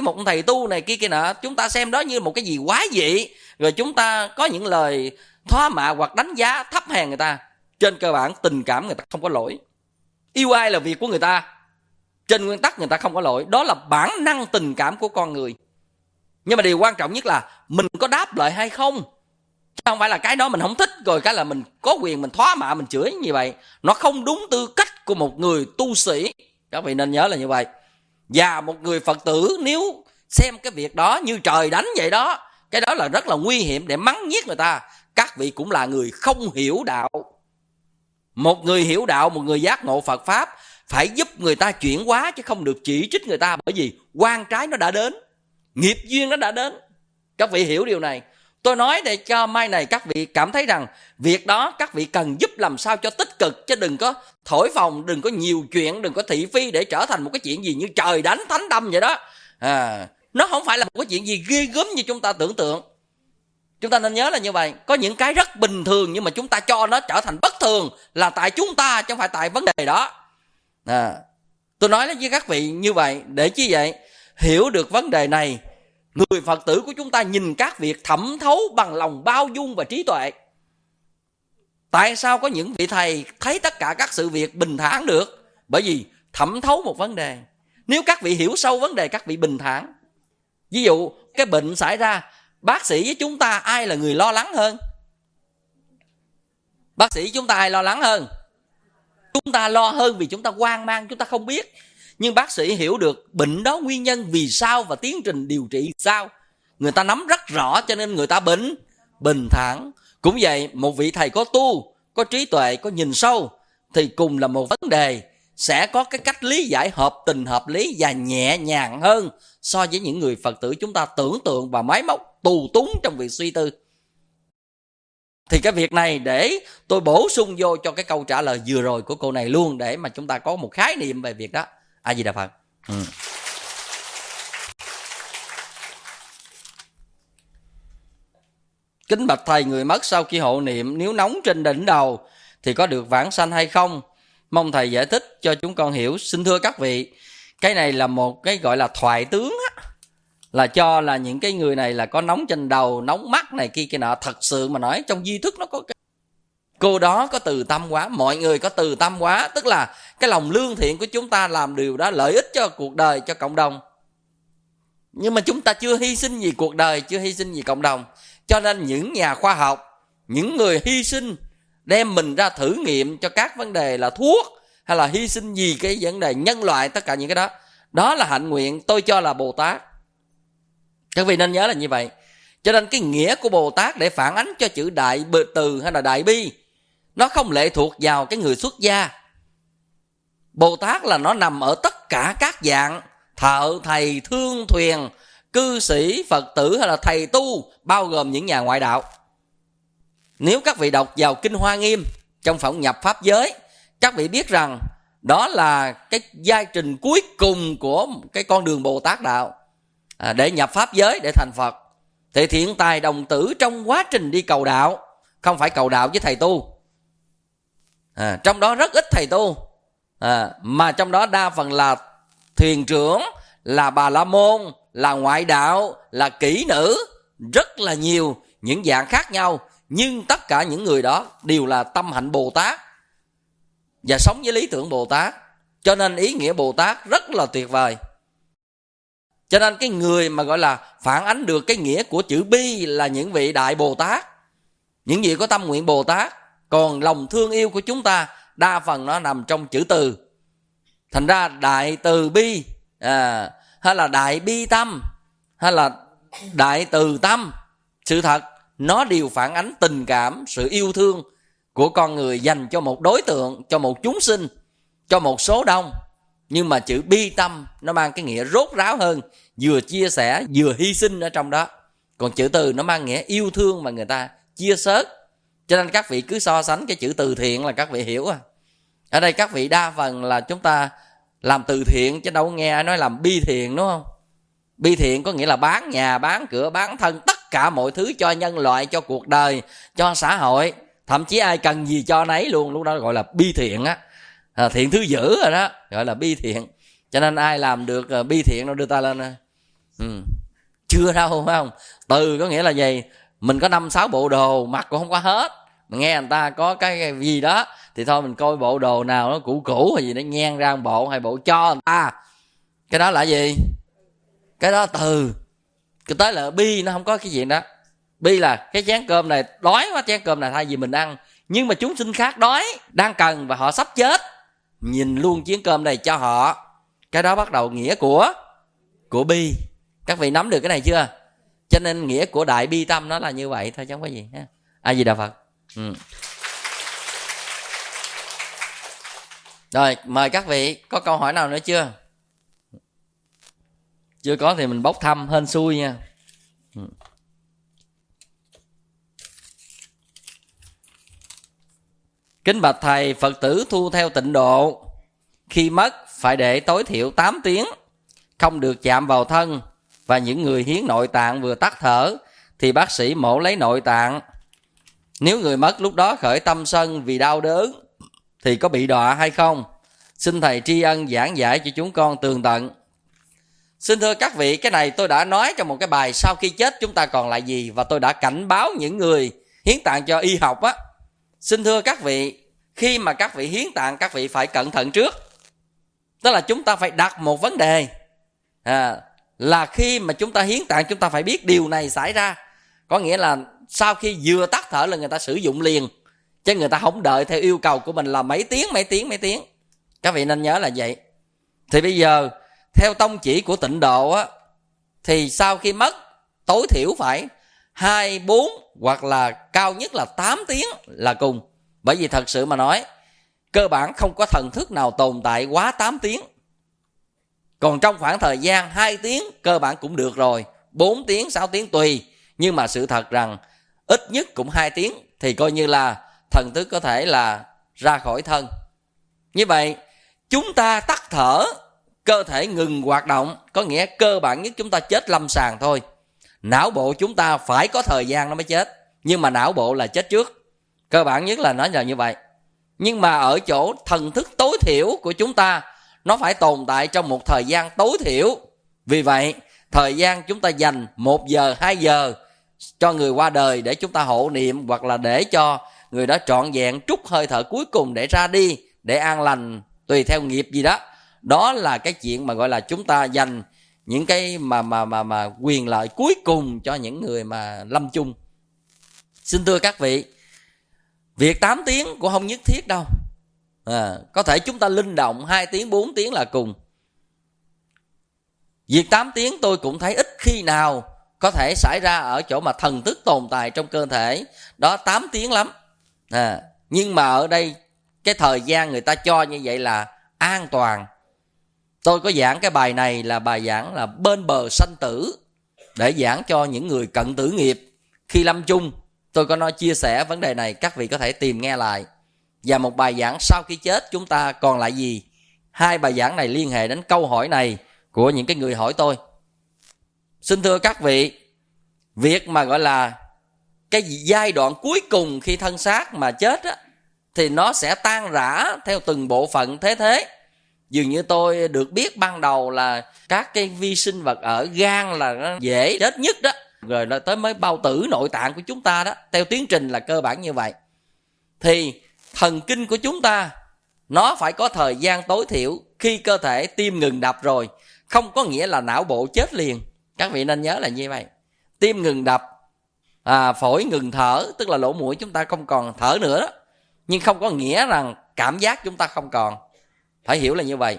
một thầy tu này kia nọ, chúng ta xem đó như một cái gì quái dị, rồi chúng ta có những lời thoá mạ hoặc đánh giá thấp hèn người ta. Trên cơ bản tình cảm người ta không có lỗi, yêu ai là việc của người ta, trên nguyên tắc người ta không có lỗi, đó là bản năng tình cảm của con người. Nhưng mà điều quan trọng nhất là mình có đáp lại hay không, chứ không phải là cái đó mình không thích rồi cái là mình có quyền mình thoá mạ, mình chửi như vậy. Nó không đúng tư cách của một người tu sĩ, các vị nên nhớ là như vậy. Và một người Phật tử nếu xem cái việc đó như trời đánh vậy đó, cái đó là rất là nguy hiểm để mắng nhiếc người ta. Các vị cũng là người không hiểu đạo. Một người hiểu đạo, một người giác ngộ Phật Pháp phải giúp người ta chuyển hóa, chứ không được chỉ trích người ta. Bởi vì oan trái nó đã đến, nghiệp duyên nó đã đến. Các vị hiểu điều này. Tôi nói để cho mai này các vị cảm thấy rằng việc đó các vị cần giúp làm sao cho tích cực, chứ đừng có thổi phồng, đừng có nhiều chuyện, đừng có thị phi để trở thành một cái chuyện gì như trời đánh thánh đâm vậy đó. Nó không phải là một cái chuyện gì ghê gớm như chúng ta tưởng tượng. Chúng ta nên nhớ là như vậy. Có những cái rất bình thường nhưng mà chúng ta cho nó trở thành bất thường là tại chúng ta, chứ không phải tại vấn đề đó. Tôi nói với các vị như vậy để chi vậy? Hiểu được vấn đề này, người Phật tử của chúng ta nhìn các việc thẩm thấu bằng lòng bao dung và trí tuệ. Tại sao có những vị thầy thấy tất cả các sự việc bình thản được? Bởi vì thẩm thấu một vấn đề. Nếu các vị hiểu sâu vấn đề, các vị bình thản. Ví dụ cái bệnh xảy ra, bác sĩ với chúng ta ai là người lo lắng hơn? Bác sĩ chúng ta ai lo lắng hơn? Chúng ta lo hơn vì chúng ta hoang mang, chúng ta không biết. Nhưng bác sĩ hiểu được bệnh đó nguyên nhân vì sao và tiến trình điều trị sao. Người ta nắm rất rõ cho nên người ta bình thản. Cũng vậy, một vị thầy có tu, có trí tuệ, có nhìn sâu thì cùng là một vấn đề sẽ có cái cách lý giải hợp tình hợp lý và nhẹ nhàng hơn so với những người Phật tử chúng ta tưởng tượng và máy móc tù túng trong việc suy tư. Thì cái việc này để tôi bổ sung vô cho cái câu trả lời vừa rồi của cô này luôn, để mà chúng ta có một khái niệm về việc đó. A Di Đà Phật. Kính bạch thầy, người mất sau khi hộ niệm nếu nóng trên đỉnh đầu thì có được vãng sanh hay không? Mong thầy giải thích cho chúng con hiểu. Xin thưa các vị, cái này là một cái gọi là thoại tướng á, là cho là những cái người này là có nóng trên đầu, nóng mắt này kia kia nọ. Thật sự mà nói trong di thức nó có cái cô đó có từ tâm quá, mọi người có từ tâm quá, tức là cái lòng lương thiện của chúng ta làm điều đó lợi ích cho cuộc đời, cho cộng đồng. Nhưng mà chúng ta chưa hy sinh vì cuộc đời, chưa hy sinh vì cộng đồng. Cho nên những nhà khoa học, những người hy sinh đem mình ra thử nghiệm cho các vấn đề là thuốc, hay là hy sinh vì cái vấn đề nhân loại, tất cả những cái đó, đó là hạnh nguyện, tôi cho là Bồ Tát. Các vị nên nhớ là như vậy. Cho nên cái nghĩa của Bồ Tát để phản ánh cho chữ đại từ hay là đại bi, nó không lệ thuộc vào cái người xuất gia. Bồ Tát là nó nằm ở tất cả các dạng thợ, thầy, thương, thuyền, cư sĩ, Phật tử hay là thầy tu, bao gồm những nhà ngoại đạo. Nếu các vị đọc vào Kinh Hoa Nghiêm trong phẩm nhập Pháp giới, các vị biết rằng đó là cái giai trình cuối cùng của cái con đường Bồ Tát đạo, để nhập Pháp giới, để thành Phật. Thì thiện tài đồng tử trong quá trình đi cầu đạo, không phải cầu đạo với thầy tu. Trong đó rất ít thầy tu, mà trong đó đa phần là thuyền trưởng, là Bà La Môn, là ngoại đạo, là kỹ nữ, rất là nhiều những dạng khác nhau. Nhưng tất cả những người đó đều là tâm hạnh Bồ Tát và sống với lý tưởng Bồ Tát. Cho nên ý nghĩa Bồ Tát rất là tuyệt vời. Cho nên cái người mà gọi là phản ánh được cái nghĩa của chữ bi là những vị Đại Bồ Tát, những vị có tâm nguyện Bồ Tát. Còn lòng thương yêu của chúng ta đa phần nó nằm trong chữ từ. Thành ra đại từ bi, hay là đại bi tâm, hay là đại từ tâm, sự thật nó đều phản ánh tình cảm, sự yêu thương của con người dành cho một đối tượng, cho một chúng sinh, cho một số đông. Nhưng mà chữ bi tâm nó mang cái nghĩa rốt ráo hơn, vừa chia sẻ vừa hy sinh ở trong đó. Còn chữ từ nó mang nghĩa yêu thương mà người ta chia sớt. Cho nên các vị cứ so sánh cái chữ từ thiện là các vị hiểu. Ở đây các vị đa phần là chúng ta làm từ thiện, chứ đâu nghe ai nói làm bi thiện, đúng không? Bi thiện có nghĩa là bán nhà, bán cửa, bán thân, tất cả mọi thứ cho nhân loại, cho cuộc đời, cho xã hội. Thậm chí ai cần gì cho nấy luôn, lúc đó gọi là bi thiện á. Thiện thứ dữ rồi đó, gọi là bi thiện. Cho nên ai làm được bi thiện nó đưa ta lên. Chưa đâu, phải không? Từ có nghĩa là gì? Mình có 5-6 bộ đồ mặc cũng không có hết, mà nghe người ta có cái gì đó thì thôi mình coi bộ đồ nào nó cũ cũ hay gì nó nhen ra một bộ hay bộ cho người ta. Cái đó là gì? Cái đó từ. Cái tới là bi nó không có cái gì đó. Bi là cái chén cơm này đói quá, chén cơm này thay vì mình ăn, nhưng mà chúng sinh khác đói, đang cần và họ sắp chết, nhìn luôn chén cơm này cho họ. Cái đó bắt đầu nghĩa của bi. Các vị nắm được cái này chưa? Cho nên nghĩa của đại bi tâm nó là như vậy thôi chứ không có gì. A Di Đà Phật. Rồi, mời các vị, có câu hỏi nào nữa chưa? Chưa có thì mình bốc thăm hên xui nha. Kính bạch thầy, Phật tử thu theo tịnh độ, khi mất phải để tối thiểu 8 tiếng, không được chạm vào thân, và những người hiến nội tạng vừa tắt thở thì bác sĩ mổ lấy nội tạng. Nếu người mất lúc đó khởi tâm sân vì đau đớn thì có bị đọa hay không? Xin thầy tri ân giảng giải cho chúng con tường tận. Xin thưa các vị, cái này tôi đã nói trong một cái bài sau khi chết chúng ta còn lại gì, và tôi đã cảnh báo những người hiến tạng cho y học á. Xin thưa các vị, khi mà các vị hiến tạng các vị phải cẩn thận trước. Tức là chúng ta phải đặt một vấn đề là khi mà chúng ta hiến tạng chúng ta phải biết điều này xảy ra. Có nghĩa là sau khi vừa tắt thở là người ta sử dụng liền, chứ người ta không đợi theo yêu cầu của mình là mấy tiếng. Các vị nên nhớ là vậy. Thì bây giờ theo tông chỉ của tịnh độ á, thì sau khi mất tối thiểu phải 2, 4 hoặc là cao nhất là 8 tiếng là cùng. Bởi vì thật sự mà nói, cơ bản không có thần thức nào tồn tại quá 8 tiếng. Còn trong khoảng thời gian 2 tiếng cơ bản cũng được rồi, 4 tiếng, 6 tiếng tùy. Nhưng mà sự thật rằng ít nhất cũng 2 tiếng thì coi như là thần thức có thể là ra khỏi thân. Như vậy chúng ta tắt thở, cơ thể ngừng hoạt động, có nghĩa cơ bản nhất chúng ta chết lâm sàng thôi. Não bộ chúng ta phải có thời gian nó mới chết, nhưng mà não bộ là chết trước. Cơ bản nhất là nó là như vậy. Nhưng mà ở chỗ thần thức tối thiểu của chúng ta nó phải tồn tại trong một thời gian tối thiểu. Vì vậy thời gian chúng ta dành 1 giờ 2 giờ cho người qua đời để chúng ta hộ niệm, hoặc là để cho người đó trọn vẹn trút hơi thở cuối cùng để ra đi, để an lành tùy theo nghiệp gì đó. Đó là cái chuyện mà gọi là chúng ta dành những cái mà quyền lợi cuối cùng cho những người mà lâm chung. Xin thưa các vị, việc 8 tiếng cũng không nhất thiết đâu. Có thể chúng ta linh động 2 tiếng, 4 tiếng là cùng. Việc 8 tiếng tôi cũng thấy ít khi nào có thể xảy ra ở chỗ mà thần thức tồn tại trong cơ thể. Đó 8 tiếng lắm. Nhưng mà ở đây cái thời gian người ta cho như vậy là an toàn. Tôi có giảng cái bài này là bài giảng là bên bờ sanh tử, để giảng cho những người cận tử nghiệp. Khi lâm chung tôi có nói chia sẻ vấn đề này, các vị có thể tìm nghe lại. Và một bài giảng sau khi chết chúng ta còn lại gì. 2 bài giảng này liên hệ đến câu hỏi này của những cái người hỏi tôi. Xin thưa các vị, việc mà gọi là cái giai đoạn cuối cùng khi thân xác mà chết á, thì nó sẽ tan rã theo từng bộ phận thế. Dường như tôi được biết ban đầu là các cái vi sinh vật ở gan là nó dễ chết nhất đó, rồi là tới mới bao tử nội tạng của chúng ta đó. Theo tiến trình là cơ bản như vậy. Thì thần kinh của chúng ta nó phải có thời gian tối thiểu. Khi cơ thể tim ngừng đập rồi, không có nghĩa là não bộ chết liền. Các vị nên nhớ là như vậy. Tim ngừng đập, phổi ngừng thở, tức là lỗ mũi chúng ta không còn thở nữa đó. Nhưng không có nghĩa rằng cảm giác chúng ta không còn. Phải hiểu là như vậy.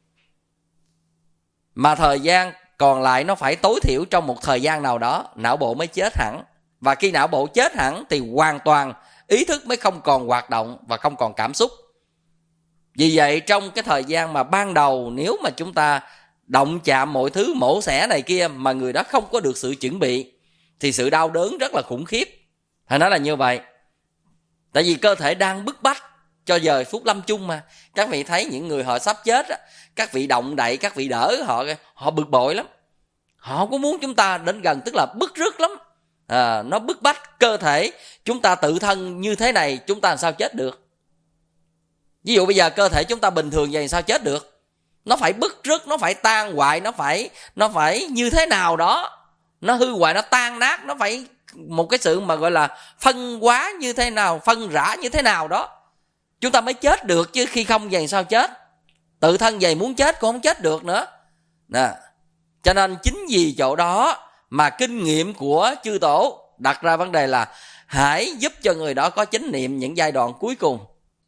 Mà thời gian còn lại nó phải tối thiểu trong một thời gian nào đó, não bộ mới chết hẳn. Và khi não bộ chết hẳn thì hoàn toàn ý thức mới không còn hoạt động và không còn cảm xúc. Vì vậy trong cái thời gian mà ban đầu, nếu mà chúng ta động chạm mọi thứ mổ xẻ này kia mà người đó không có được sự chuẩn bị, thì sự đau đớn rất là khủng khiếp. Phải nói là như vậy. Tại vì cơ thể đang bức bách cho giờ phút lâm chung mà. Các vị thấy những người họ sắp chết á, các vị động đậy, các vị đỡ họ bực bội lắm. Họ không có muốn chúng ta đến gần, tức là bức rứt lắm. Nó bức bách cơ thể chúng ta tự thân như thế này, chúng ta làm sao chết được. Ví dụ bây giờ cơ thể chúng ta bình thường vậy sao chết được. nó phải bứt rứt, nó phải tan hoại, nó phải như thế nào đó, nó hư hoại, nó tan nát, nó phải một cái sự mà gọi là phân hóa như thế nào, phân rã như thế nào đó chúng ta mới chết được, chứ khi không vậy sao chết. Tự thân vậy muốn chết cũng không chết được nữa nè. Cho nên chính vì chỗ đó mà kinh nghiệm của chư tổ đặt ra vấn đề là hãy giúp cho người đó có chánh niệm những giai đoạn cuối cùng.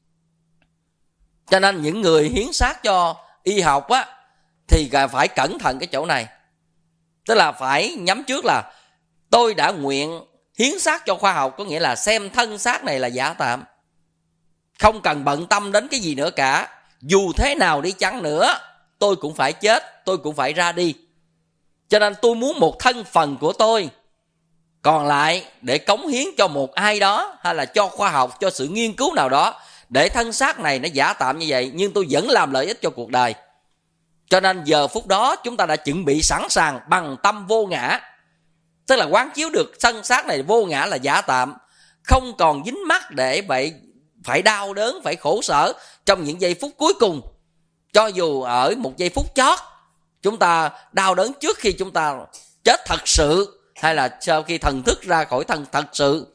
Cho nên những người hiến xác cho y học á thì phải cẩn thận cái chỗ này. Tức là phải nhắm trước là tôi đã nguyện hiến xác cho khoa học, có nghĩa là xem thân xác này là giả tạm, không cần bận tâm đến cái gì nữa cả. Dù thế nào đi chăng nữa tôi cũng phải chết, tôi cũng phải ra đi. Cho nên tôi muốn một thân phần của tôi còn lại để cống hiến cho một ai đó, hay là cho khoa học, cho sự nghiên cứu nào đó, để thân xác này nó giả tạm như vậy nhưng tôi vẫn làm lợi ích cho cuộc đời. Cho nên giờ phút đó chúng ta đã chuẩn bị sẵn sàng bằng tâm vô ngã. Tức là quán chiếu được thân xác này vô ngã là giả tạm, không còn dính mắc để vậy phải đau đớn, phải khổ sở trong những giây phút cuối cùng. Cho dù ở một giây phút chót chúng ta đau đớn trước khi chúng ta chết thật sự, hay là sau khi thần thức ra khỏi thân thật sự,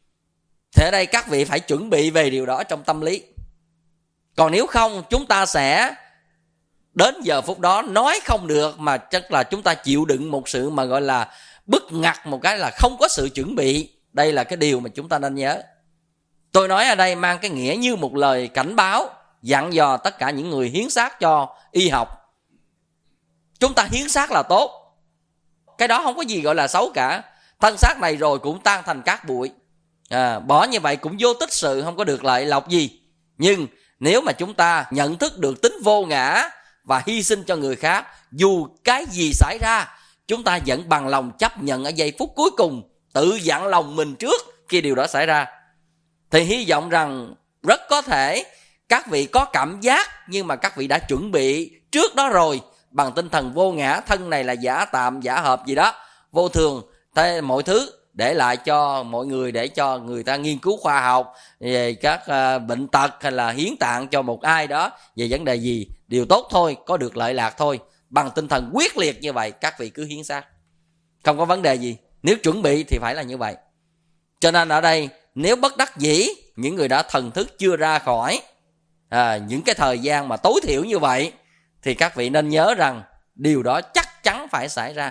thì ở đây các vị phải chuẩn bị về điều đó trong tâm lý. Còn nếu không chúng ta sẽ đến giờ phút đó nói không được, mà chắc là chúng ta chịu đựng một sự mà gọi là bức ngặt, một cái là không có sự chuẩn bị. Đây là cái điều mà chúng ta nên nhớ. Tôi nói ở đây mang cái nghĩa như một lời cảnh báo, dặn dò tất cả những người hiến xác cho y học. Chúng ta hiến xác là tốt, cái đó không có gì gọi là xấu cả. Thân xác này rồi cũng tan thành cát bụi, bỏ như vậy cũng vô tích sự, không có được lợi lộc gì. Nhưng nếu mà chúng ta nhận thức được tính vô ngã và hy sinh cho người khác, dù cái gì xảy ra chúng ta vẫn bằng lòng chấp nhận ở giây phút cuối cùng, tự dặn lòng mình trước khi điều đó xảy ra. Thì hy vọng rằng rất có thể các vị có cảm giác, nhưng mà các vị đã chuẩn bị trước đó rồi, bằng tinh thần vô ngã, thân này là giả tạm, giả hợp gì đó, vô thường, thế mọi thứ để lại cho mọi người, để cho người ta nghiên cứu khoa học về các bệnh tật, hay là hiến tạng cho một ai đó về vấn đề gì, điều tốt thôi, có được lợi lạc thôi. Bằng tinh thần quyết liệt như vậy các vị cứ hiến xác, không có vấn đề gì. Nếu chuẩn bị thì phải là như vậy. Cho nên ở đây nếu bất đắc dĩ, những người đã thần thức chưa ra khỏi những cái thời gian mà tối thiểu như vậy, thì các vị nên nhớ rằng điều đó chắc chắn phải xảy ra.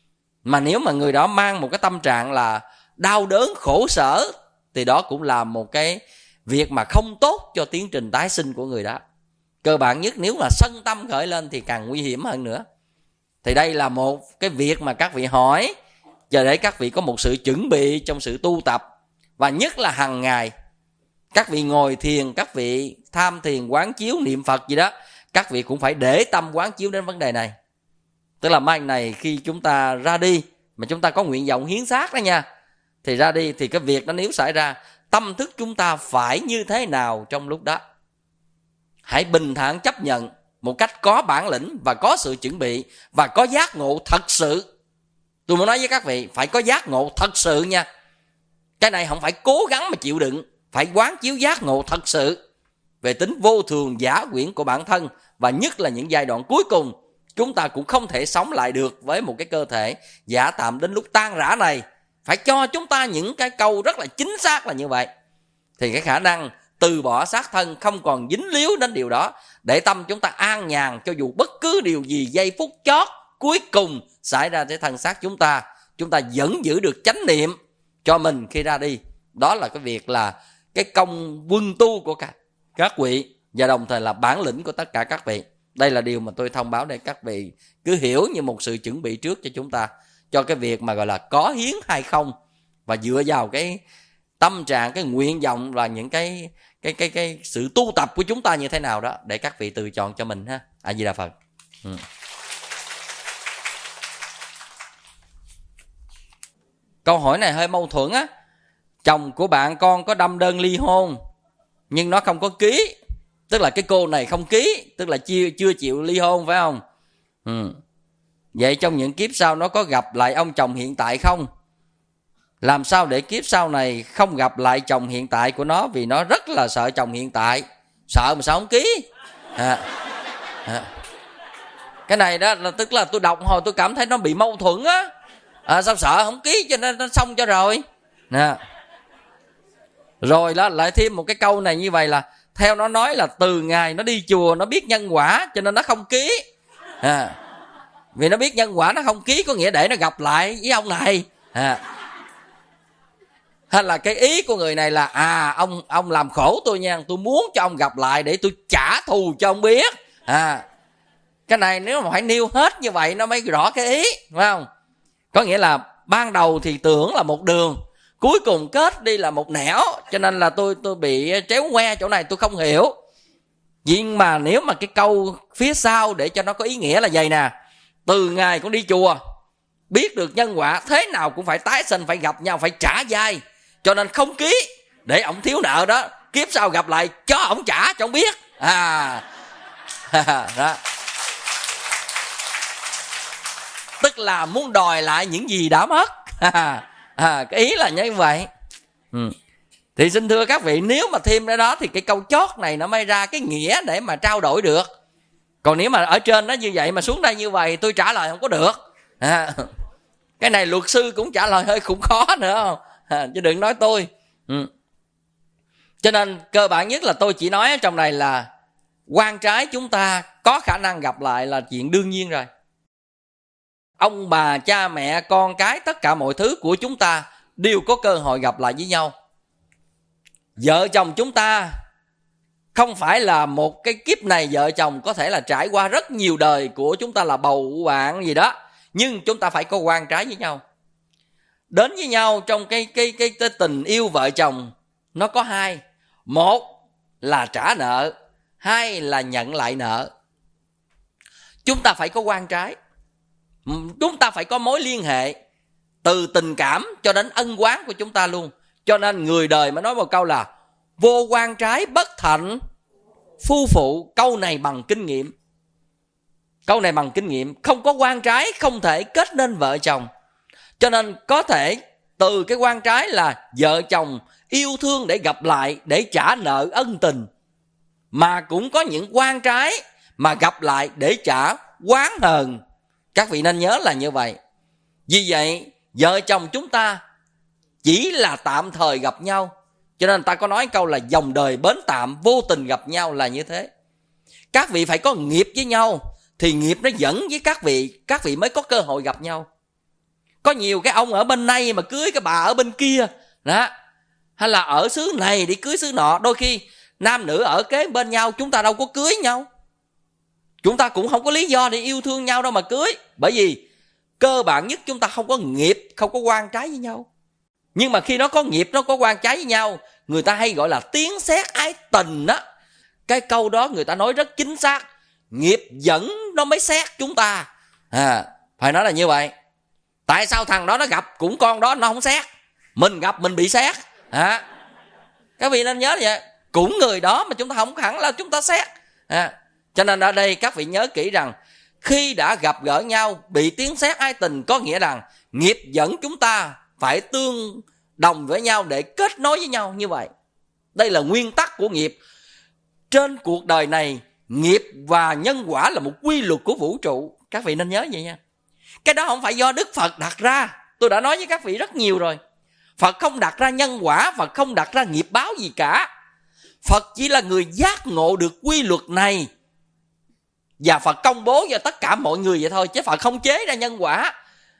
Mà nếu mà người đó mang một cái tâm trạng là đau đớn, khổ sở, thì đó cũng là một cái việc mà không tốt cho tiến trình tái sinh của người đó. Cơ bản nhất, nếu mà sân tâm khởi lên thì càng nguy hiểm hơn nữa. Thì đây là một cái việc mà các vị hỏi, giờ để các vị có một sự chuẩn bị trong sự tu tập. Và nhất là hàng ngày các vị ngồi thiền, các vị tham thiền, quán chiếu, niệm Phật gì đó, các vị cũng phải để tâm quán chiếu đến vấn đề này. Tức là mai này khi chúng ta ra đi, mà chúng ta có nguyện vọng hiến xác đó nha, thì ra đi thì cái việc đó nếu xảy ra, tâm thức chúng ta phải như thế nào trong lúc đó. Hãy bình thản chấp nhận một cách có bản lĩnh và có sự chuẩn bị và có giác ngộ thật sự. Tôi muốn nói với các vị, phải có giác ngộ thật sự nha. Cái này không phải cố gắng mà chịu đựng, phải quán chiếu giác ngộ thật sự về tính vô thường giả quyển của bản thân. Và nhất là những giai đoạn cuối cùng, chúng ta cũng không thể sống lại được với một cái cơ thể giả tạm đến lúc tan rã này. Phải cho chúng ta những cái câu rất là chính xác là như vậy, thì cái khả năng từ bỏ xác thân không còn dính líu đến điều đó, để tâm chúng ta an nhàn, cho dù bất cứ điều gì giây phút chót cuối cùng xảy ra với thân xác chúng ta vẫn giữ được chánh niệm cho mình khi ra đi. Đó là cái việc là cái công quân tu của các vị, và đồng thời là bản lĩnh của tất cả các vị. Đây là điều mà tôi thông báo để các vị cứ hiểu như một sự chuẩn bị trước cho chúng ta, cho cái việc mà gọi là có hiến hay không, và dựa vào cái tâm trạng, cái nguyện vọng và những cái sự tu tập của chúng ta như thế nào đó, để các vị tự chọn cho mình ha. A Di Đà Phật. Câu hỏi này hơi mâu thuẫn á. Chồng của bạn con có đâm đơn ly hôn nhưng nó không có ký, tức là cái cô này không ký, tức là chưa chịu ly hôn, phải không? Vậy trong những kiếp sau nó có gặp lại ông chồng hiện tại không? Làm sao để kiếp sau này không gặp lại chồng hiện tại của nó, vì nó rất là sợ chồng hiện tại. Sợ mà sao không ký? Cái này đó là tức là tôi đọc hồi tôi cảm thấy nó bị mâu thuẫn á. Sao sợ không ký cho nên nó xong cho rồi nè. Rồi đó lại thêm một cái câu này như vậy là theo nó nói là từ ngày nó đi chùa nó biết nhân quả cho nên nó không ký. Vì nó biết nhân quả nó không ký có nghĩa để nó gặp lại với ông này. Hay là cái ý của người này là ông làm khổ tôi nha, tôi muốn cho ông gặp lại để tôi trả thù cho ông biết. Cái này nếu mà phải nêu hết như vậy nó mới rõ cái ý, phải không? Có nghĩa là ban đầu thì tưởng là một đường, cuối cùng kết đi là một nẻo, cho nên là tôi bị tréo ngoe chỗ này tôi không hiểu. Nhưng mà nếu mà cái câu phía sau để cho nó có ý nghĩa là vậy nè: từ ngày con đi chùa biết được nhân quả thế nào cũng phải tái sinh, phải gặp nhau, phải trả dai, cho nên không ký để ổng thiếu nợ đó, kiếp sau gặp lại cho ổng trả cho ổng biết. Đó. Tức là muốn đòi lại những gì đã mất. Cái ý là như vậy. Thì xin thưa các vị, nếu mà thêm ra đó thì cái câu chót này nó mới ra cái nghĩa để mà trao đổi được. Còn nếu mà ở trên nó như vậy mà xuống đây như vậy tôi trả lời không có được. Cái này luật sư cũng trả lời hơi cũng khó nữa không? Chứ đừng nói tôi. Cho nên cơ bản nhất là tôi chỉ nói ở trong này là quan trái chúng ta có khả năng gặp lại là chuyện đương nhiên rồi. Ông bà, cha mẹ, con cái, tất cả mọi thứ của chúng ta đều có cơ hội gặp lại với nhau. Vợ chồng chúng ta không phải là một cái kiếp này vợ chồng có thể là trải qua rất nhiều đời của chúng ta là bầu bạn gì đó, nhưng chúng ta phải có quan trái với nhau. Đến với nhau trong cái tình yêu vợ chồng nó có hai: một là trả nợ, hai là nhận lại nợ. Chúng ta phải có quan trái, chúng ta phải có mối liên hệ từ tình cảm cho đến ân oán của chúng ta luôn. Cho nên người đời mới nói một câu là vô quan trái bất thành phu phụ. Câu này bằng kinh nghiệm. Câu này bằng kinh nghiệm. Không có quan trái không thể kết nên vợ chồng. Cho nên có thể từ cái quan trái là vợ chồng yêu thương để gặp lại, để trả nợ ân tình, mà cũng có những quan trái mà gặp lại để trả oán hờn. Các vị nên nhớ là như vậy. Vì vậy vợ chồng chúng ta chỉ là tạm thời gặp nhau. Cho nên ta có nói câu là dòng đời bến tạm, vô tình gặp nhau là như thế. Các vị phải có nghiệp với nhau thì nghiệp nó dẫn với các vị mới có cơ hội gặp nhau. Có nhiều cái ông ở bên này mà cưới cái bà ở bên kia đó, hay là ở xứ này đi cưới xứ nọ. Đôi khi nam nữ ở kế bên nhau, chúng ta đâu có cưới nhau, chúng ta cũng không có lý do để yêu thương nhau đâu mà cưới. Bởi vì cơ bản nhất chúng ta không có nghiệp, không có quan trái với nhau. Nhưng mà khi nó có nghiệp, nó có quan trái với nhau, người ta hay gọi là tiếng sét ái tình đó. Cái câu đó người ta nói rất chính xác. Nghiệp dẫn nó mới sét chúng ta. Phải nói là như vậy. Tại sao thằng đó nó gặp cũng con đó nó không sét, mình gặp mình bị sét? Các vị nên nhớ vậy. Cũng người đó mà chúng ta không hẳn là chúng ta sét. Cho nên ở đây các vị nhớ kỹ rằng khi đã gặp gỡ nhau bị tiếng sét ái tình, có nghĩa rằng nghiệp dẫn chúng ta phải tương đồng với nhau để kết nối với nhau như vậy. Đây là nguyên tắc của nghiệp. Trên cuộc đời này, nghiệp và nhân quả là một quy luật của vũ trụ. Các vị nên nhớ vậy nha. Cái đó không phải do Đức Phật đặt ra. Tôi đã nói với các vị rất nhiều rồi. Phật không đặt ra nhân quả, Phật không đặt ra nghiệp báo gì cả. Phật chỉ là người giác ngộ được quy luật này, và Phật công bố cho tất cả mọi người vậy thôi, chứ Phật không chế ra nhân quả.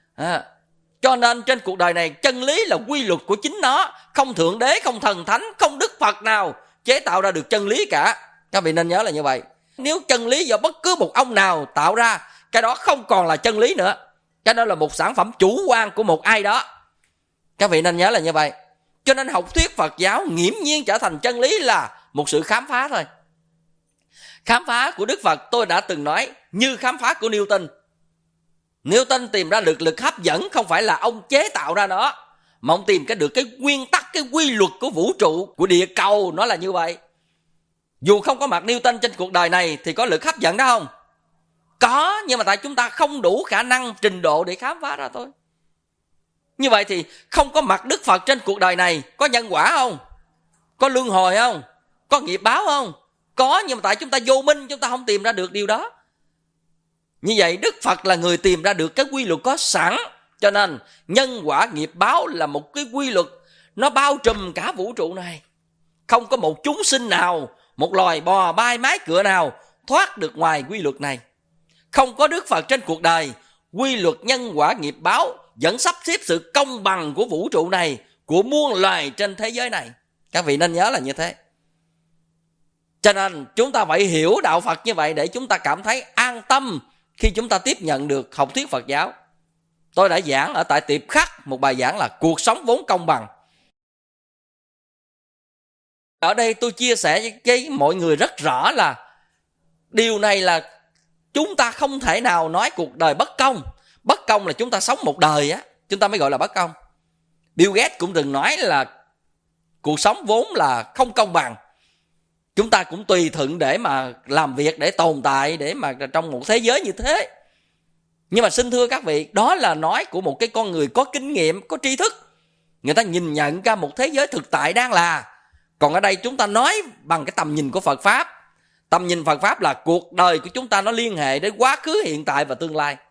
Cho nên trên cuộc đời này chân lý là quy luật của chính nó. Không thượng đế, không thần thánh, không Đức Phật nào chế tạo ra được chân lý cả. Các vị nên nhớ là như vậy. Nếu chân lý do bất cứ một ông nào tạo ra, cái đó không còn là chân lý nữa. Cái đó là một sản phẩm chủ quan của một ai đó. Các vị nên nhớ là như vậy. Cho nên học thuyết Phật giáo nghiễm nhiên trở thành chân lý là một sự khám phá thôi. Khám phá của Đức Phật tôi đã từng nói như khám phá của Newton. Newton tìm ra được lực hấp dẫn không phải là ông chế tạo ra nó, mà ông tìm được cái nguyên tắc, cái quy luật của vũ trụ, của địa cầu, nó là như vậy. Dù không có mặt Newton trên cuộc đời này thì có lực hấp dẫn đó không? Có, nhưng mà tại chúng ta không đủ khả năng, trình độ để khám phá ra thôi. Như vậy thì không có mặt Đức Phật trên cuộc đời này, có nhân quả không? Có luân hồi không? Có nghiệp báo không? Có, nhưng mà tại chúng ta vô minh, chúng ta không tìm ra được điều đó. Như vậy Đức Phật là người tìm ra được cái quy luật có sẵn. Cho nên nhân quả nghiệp báo là một cái quy luật, nó bao trùm cả vũ trụ này. Không có một chúng sinh nào, một loài bò bay mái cựa nào thoát được ngoài quy luật này. Không có Đức Phật trên cuộc đời, quy luật nhân quả nghiệp báo vẫn sắp xếp sự công bằng của vũ trụ này, của muôn loài trên thế giới này. Các vị nên nhớ là như thế. Cho nên chúng ta phải hiểu đạo Phật như vậy để chúng ta cảm thấy an tâm khi chúng ta tiếp nhận được học thuyết Phật giáo. Tôi đã giảng ở tại Tiệp Khắc một bài giảng là cuộc sống vốn công bằng. Ở đây tôi chia sẻ với mọi người rất rõ là điều này là chúng ta không thể nào nói cuộc đời bất công. Bất công là chúng ta sống một đời á, chúng ta mới gọi là bất công. Bill Gates cũng từng nói là cuộc sống vốn là không công bằng. Chúng ta cũng tùy thuận để mà làm việc, để tồn tại, để mà trong một thế giới như thế. Nhưng mà xin thưa các vị, đó là nói của một cái con người có kinh nghiệm, có tri thức. Người ta nhìn nhận ra một thế giới thực tại đang là. Còn ở đây chúng ta nói bằng cái tầm nhìn của Phật Pháp. Tầm nhìn Phật Pháp là cuộc đời của chúng ta nó liên hệ đến quá khứ, hiện tại và tương lai.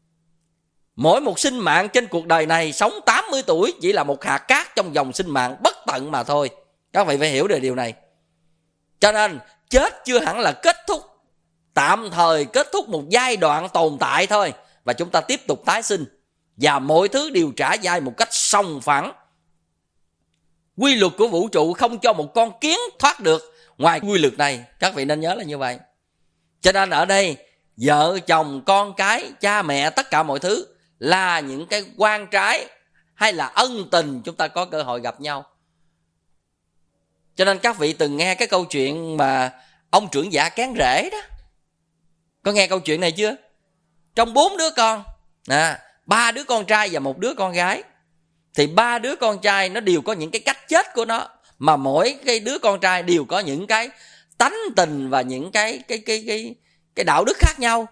Mỗi một sinh mạng trên cuộc đời này sống 80 tuổi chỉ là một hạt cát trong dòng sinh mạng bất tận mà thôi. Các vị phải hiểu được điều này. Cho nên chết chưa hẳn là kết thúc, tạm thời kết thúc một giai đoạn tồn tại thôi, và chúng ta tiếp tục tái sinh, và mọi thứ đều trả dai một cách sòng phẳng. Quy luật của vũ trụ không cho một con kiến thoát được ngoài quy luật này. Các vị nên nhớ là như vậy. Cho nên ở đây vợ chồng, con cái, cha mẹ, tất cả mọi thứ là những cái quan trái hay là ân tình chúng ta có cơ hội gặp nhau. Cho nên các vị từng nghe cái câu chuyện mà ông trưởng giả cán rễ đó. Có nghe câu chuyện này chưa? Trong 4 đứa con, 3 đứa con trai và 1 đứa con gái, thì 3 đứa con trai nó đều có những cái cách chết của nó, mà mỗi cái đứa con trai đều có những cái tánh tình và những cái đạo đức khác nhau.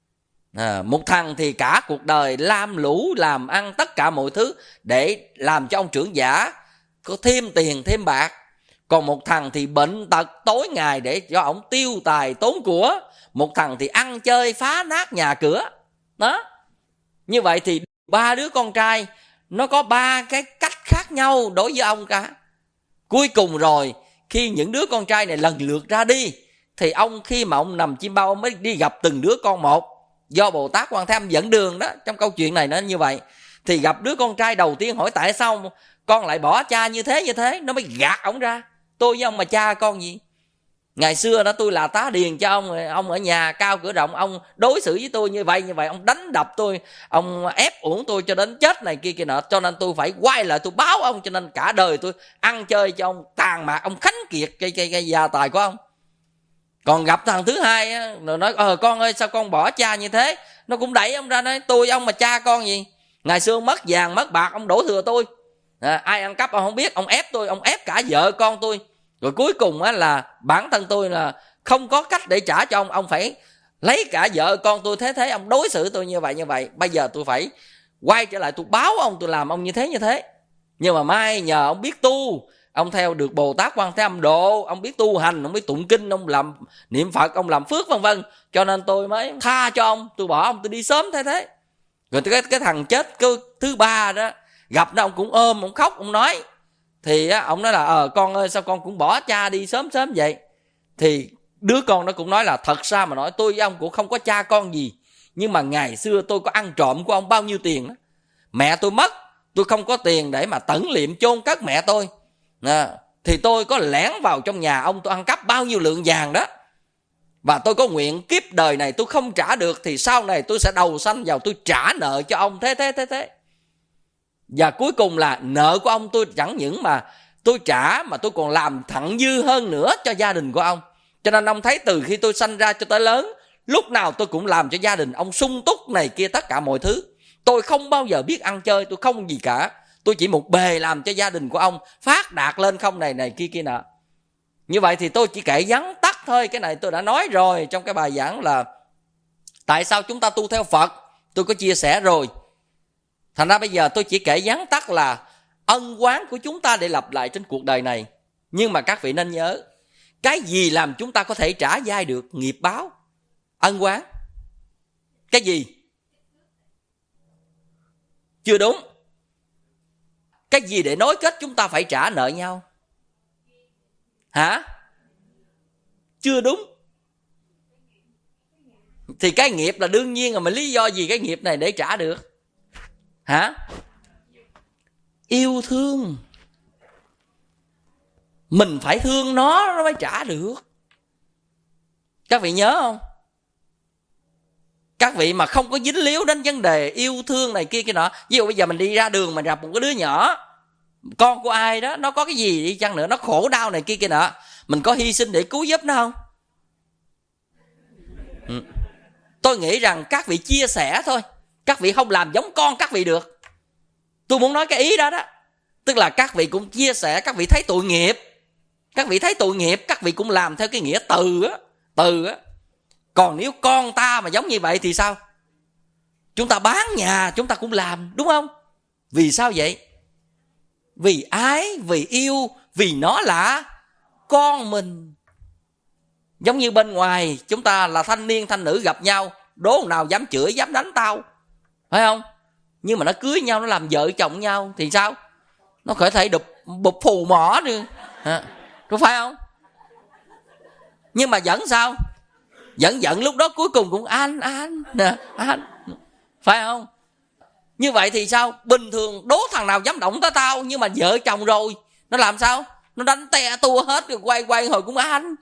Một thằng thì cả cuộc đời lam lũ làm ăn tất cả mọi thứ để làm cho ông trưởng giả có thêm tiền thêm bạc. Còn một thằng thì bệnh tật tối ngày để cho ông tiêu tài tốn của. Một thằng thì ăn chơi phá nát nhà cửa. Đó. Như vậy thì 3 đứa con trai nó có 3 cái cách khác nhau đối với ông cả. Cuối cùng rồi, khi những đứa con trai này lần lượt ra đi, thì ông khi mà ông nằm chim bao, ông mới đi gặp từng đứa con một. Do Bồ Tát Quan Thế Âm dẫn đường đó, trong câu chuyện này nó như vậy. Thì gặp đứa con trai đầu tiên hỏi tại sao con lại bỏ cha như thế, nó mới gạt ông ra. Tôi với ông mà cha con gì? Ngày xưa đó tôi là tá điền cho ông ở nhà cao cửa rộng, ông đối xử với tôi như vậy, ông đánh đập tôi, ông ép uổng tôi cho đến chết này kia nọ, cho nên tôi phải quay lại tôi báo ông, cho nên cả đời tôi ăn chơi cho ông tàn mạc, ông khánh kiệt cái gia tài của ông. Còn gặp thằng thứ hai á, rồi nói con ơi sao con bỏ cha như thế, nó cũng đẩy ông ra, nói tôi ông mà cha con gì? Ngày xưa ông mất vàng mất bạc, ông đổ thừa tôi, ai ăn cắp ông không biết, ông ép tôi, ông ép cả vợ con tôi. Rồi cuối cùng á là bản thân tôi là không có cách để trả cho ông phải lấy cả vợ con tôi, thế ông đối xử tôi như vậy. Bây giờ tôi phải quay trở lại tôi báo ông, tôi làm ông như thế. Nhưng mà mai nhờ ông biết tu, ông theo được Bồ Tát Quan Thế Âm độ, ông biết tu hành, ông biết tụng kinh, ông làm niệm Phật, ông làm phước vân vân, cho nên tôi mới tha cho ông, tôi bỏ ông, tôi đi sớm thế. Rồi cái thằng chết thứ 3 đó, gặp nó ông cũng ôm, ông khóc, ông nói. Thì ông nói là con ơi sao con cũng bỏ cha đi sớm vậy. Thì đứa con nó cũng nói là thật ra mà nói tôi với ông cũng không có cha con gì, nhưng mà ngày xưa tôi có ăn trộm của ông bao nhiêu tiền đó. Mẹ tôi mất, tôi không có tiền để mà tẩn liệm chôn cất mẹ tôi, thì tôi có lẻn vào trong nhà ông, tôi ăn cắp bao nhiêu lượng vàng đó. Và tôi có nguyện kiếp đời này tôi không trả được, thì sau này tôi sẽ đầu sanh vào tôi trả nợ cho ông thế. Và cuối cùng là nợ của ông tôi chẳng những mà tôi trả, mà tôi còn làm thặng dư hơn nữa cho gia đình của ông. Cho nên ông thấy từ khi tôi sanh ra cho tới lớn, lúc nào tôi cũng làm cho gia đình ông sung túc này kia tất cả mọi thứ. Tôi không bao giờ biết ăn chơi, tôi không gì cả. Tôi chỉ một bề làm cho gia đình của ông phát đạt lên không này kia nọ. Như vậy thì tôi chỉ kể vắn tắt thôi. Cái này tôi đã nói rồi trong cái bài giảng là tại sao chúng ta tu theo Phật, tôi có chia sẻ rồi. Thành ra bây giờ tôi chỉ kể vắn tắt là ân oán của chúng ta để lặp lại trên cuộc đời này. Nhưng mà các vị nên nhớ, cái gì làm chúng ta có thể trả dai được nghiệp báo, ân oán? Cái gì? Chưa đúng. Cái gì để nối kết chúng ta phải trả nợ nhau? Hả? Chưa đúng. Thì cái nghiệp là đương nhiên rồi, mà lý do gì cái nghiệp này để trả được? Hả? Yêu thương. Mình phải thương nó mới trả được. Các vị nhớ không? Các vị mà không có dính líu đến vấn đề yêu thương này kia nọ. Ví dụ bây giờ mình đi ra đường mà gặp một cái đứa nhỏ, con của ai đó, nó có cái gì đi chăng nữa, nó khổ đau này kia nọ, mình có hy sinh để cứu giúp nó không? Tôi nghĩ rằng các vị chia sẻ thôi. Các vị không làm giống con các vị được. Tôi muốn nói cái ý đó đó. Tức là các vị cũng chia sẻ, các vị thấy tội nghiệp. Các vị thấy tội nghiệp, các vị cũng làm theo cái nghĩa từ á. Còn nếu con ta mà giống như vậy thì sao? Chúng ta bán nhà chúng ta cũng làm, đúng không? Vì sao vậy? Vì ái, vì yêu, vì nó là con mình. Giống như bên ngoài chúng ta là thanh niên thanh nữ gặp nhau, đố nào dám chửi dám đánh tao, phải không? Nhưng mà nó cưới nhau, nó làm vợ chồng nhau thì sao? Nó có thể bụp phù mỏ nữa, có phải không? Nhưng mà vẫn sao? Vẫn giận lúc đó cuối cùng cũng anh, phải không? Như vậy thì sao? Bình thường đố thằng nào dám động tới tao, nhưng mà vợ chồng rồi nó làm sao? Nó đánh te tua hết rồi quay hồi cũng anh.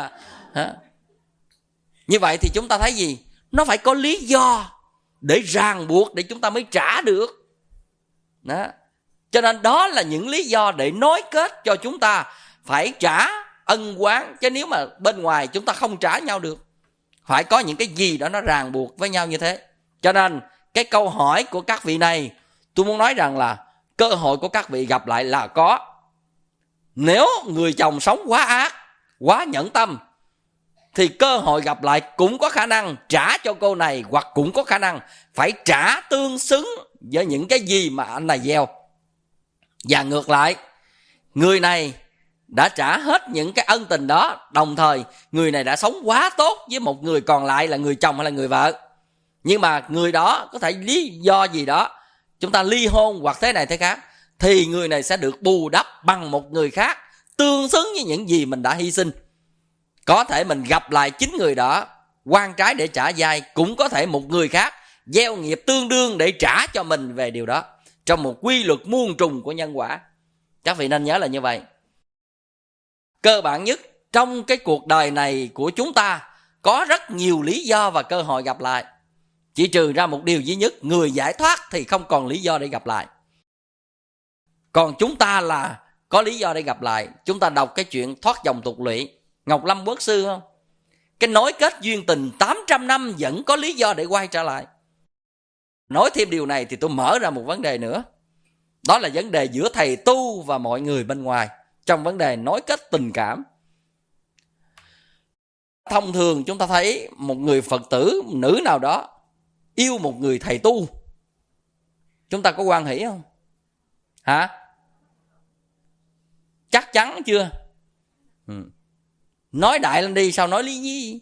Như vậy thì chúng ta thấy gì? Nó phải có lý do để ràng buộc để chúng ta mới trả được đó. Cho nên đó là những lý do để nối kết cho chúng ta phải trả ân oán. Chứ nếu mà bên ngoài chúng ta không trả nhau được, phải có những cái gì đó nó ràng buộc với nhau như thế. Cho nên cái câu hỏi của các vị này, tôi muốn nói rằng là cơ hội của các vị gặp lại là có. Nếu người chồng sống quá ác, quá nhẫn tâm, thì cơ hội gặp lại cũng có khả năng trả cho cô này, hoặc cũng có khả năng phải trả tương xứng với những cái gì mà anh này gieo. Và ngược lại, người này đã trả hết những cái ân tình đó, đồng thời người này đã sống quá tốt với một người còn lại là người chồng hay là người vợ. Nhưng mà người đó có thể lý do gì đó chúng ta ly hôn hoặc thế này thế khác, thì người này sẽ được bù đắp bằng một người khác tương xứng với những gì mình đã hy sinh. Có thể mình gặp lại chính người đó oan trái để trả dai, cũng có thể một người khác gieo nghiệp tương đương để trả cho mình về điều đó, trong một quy luật muôn trùng của nhân quả. Các vị nên nhớ là như vậy. Cơ bản nhất trong cái cuộc đời này của chúng ta có rất nhiều lý do và cơ hội gặp lại, chỉ trừ ra một điều duy nhất: người giải thoát thì không còn lý do để gặp lại. Còn chúng ta là có lý do để gặp lại. Chúng ta đọc cái chuyện thoát dòng tục lụy, Ngọc Lâm Quốc Sư không? Cái nối kết duyên tình 800 năm vẫn có lý do để quay trở lại. Nói thêm điều này thì tôi mở ra một vấn đề nữa. Đó là vấn đề giữa thầy tu và mọi người bên ngoài, trong vấn đề nối kết tình cảm. Thông thường chúng ta thấy một người Phật tử nữ nào đó yêu một người thầy tu, chúng ta có hoan hỷ không? Hả? Chắc chắn chưa? Nói đại lên đi, sao nói lý nhí?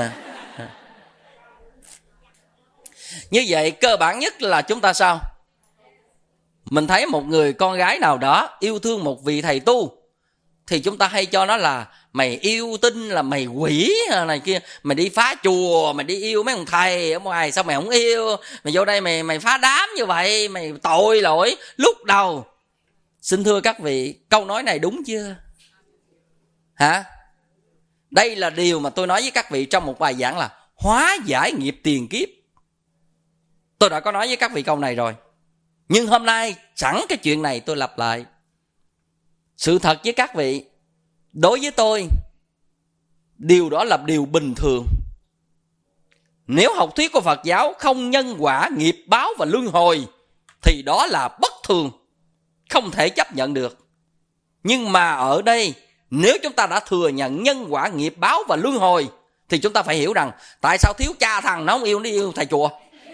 Như vậy cơ bản nhất là chúng ta sao? Mình thấy một người con gái nào đó yêu thương một vị thầy tu, thì chúng ta hay cho nó là mày yêu tinh, là mày quỷ này kia, mày đi phá chùa, mày đi yêu mấy ông thầy ở ngoài, sao mày không yêu, mày vô đây mày phá đám như vậy, mày tội lỗi. Lúc đầu xin thưa các vị, câu nói này đúng chưa? Hả? Đây là điều mà tôi nói với các vị trong một bài giảng là hóa giải nghiệp tiền kiếp. Tôi đã có nói với các vị câu này rồi, nhưng hôm nay sẵn cái chuyện này tôi lặp lại. Sự thật với các vị, đối với tôi, điều đó là điều bình thường. Nếu học thuyết của Phật giáo không nhân quả, nghiệp báo và luân hồi, thì đó là bất thường, không thể chấp nhận được. Nhưng mà ở đây, nếu chúng ta đã thừa nhận nhân quả, nghiệp báo và luân hồi, thì chúng ta phải hiểu rằng tại sao thiếu cha thằng nó không yêu, nó yêu thầy chùa.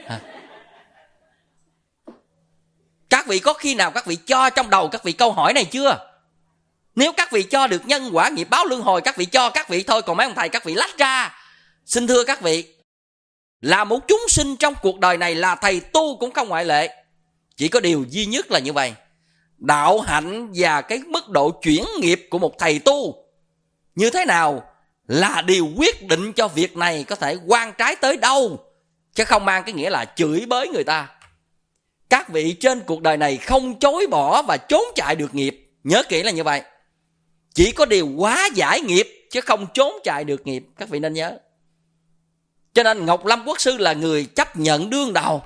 Các vị có khi nào các vị cho trong đầu các vị câu hỏi này chưa? Nếu các vị cho được nhân quả, nghiệp báo, luân hồi, các vị cho các vị thôi. Còn mấy ông thầy các vị lách ra. Xin thưa các vị, là một chúng sinh trong cuộc đời này, là thầy tu cũng không ngoại lệ. Chỉ có điều duy nhất là như vậy, đạo hạnh và cái mức độ chuyển nghiệp của một thầy tu như thế nào là điều quyết định cho việc này có thể quan trái tới đâu, chứ không mang cái nghĩa là chửi bới người ta. Các vị trên cuộc đời này không chối bỏ và trốn chạy được nghiệp, nhớ kỹ là như vậy. Chỉ có điều hóa giải nghiệp chứ không trốn chạy được nghiệp, các vị nên nhớ. Cho nên Ngọc Lâm Quốc sư là người chấp nhận đương đầu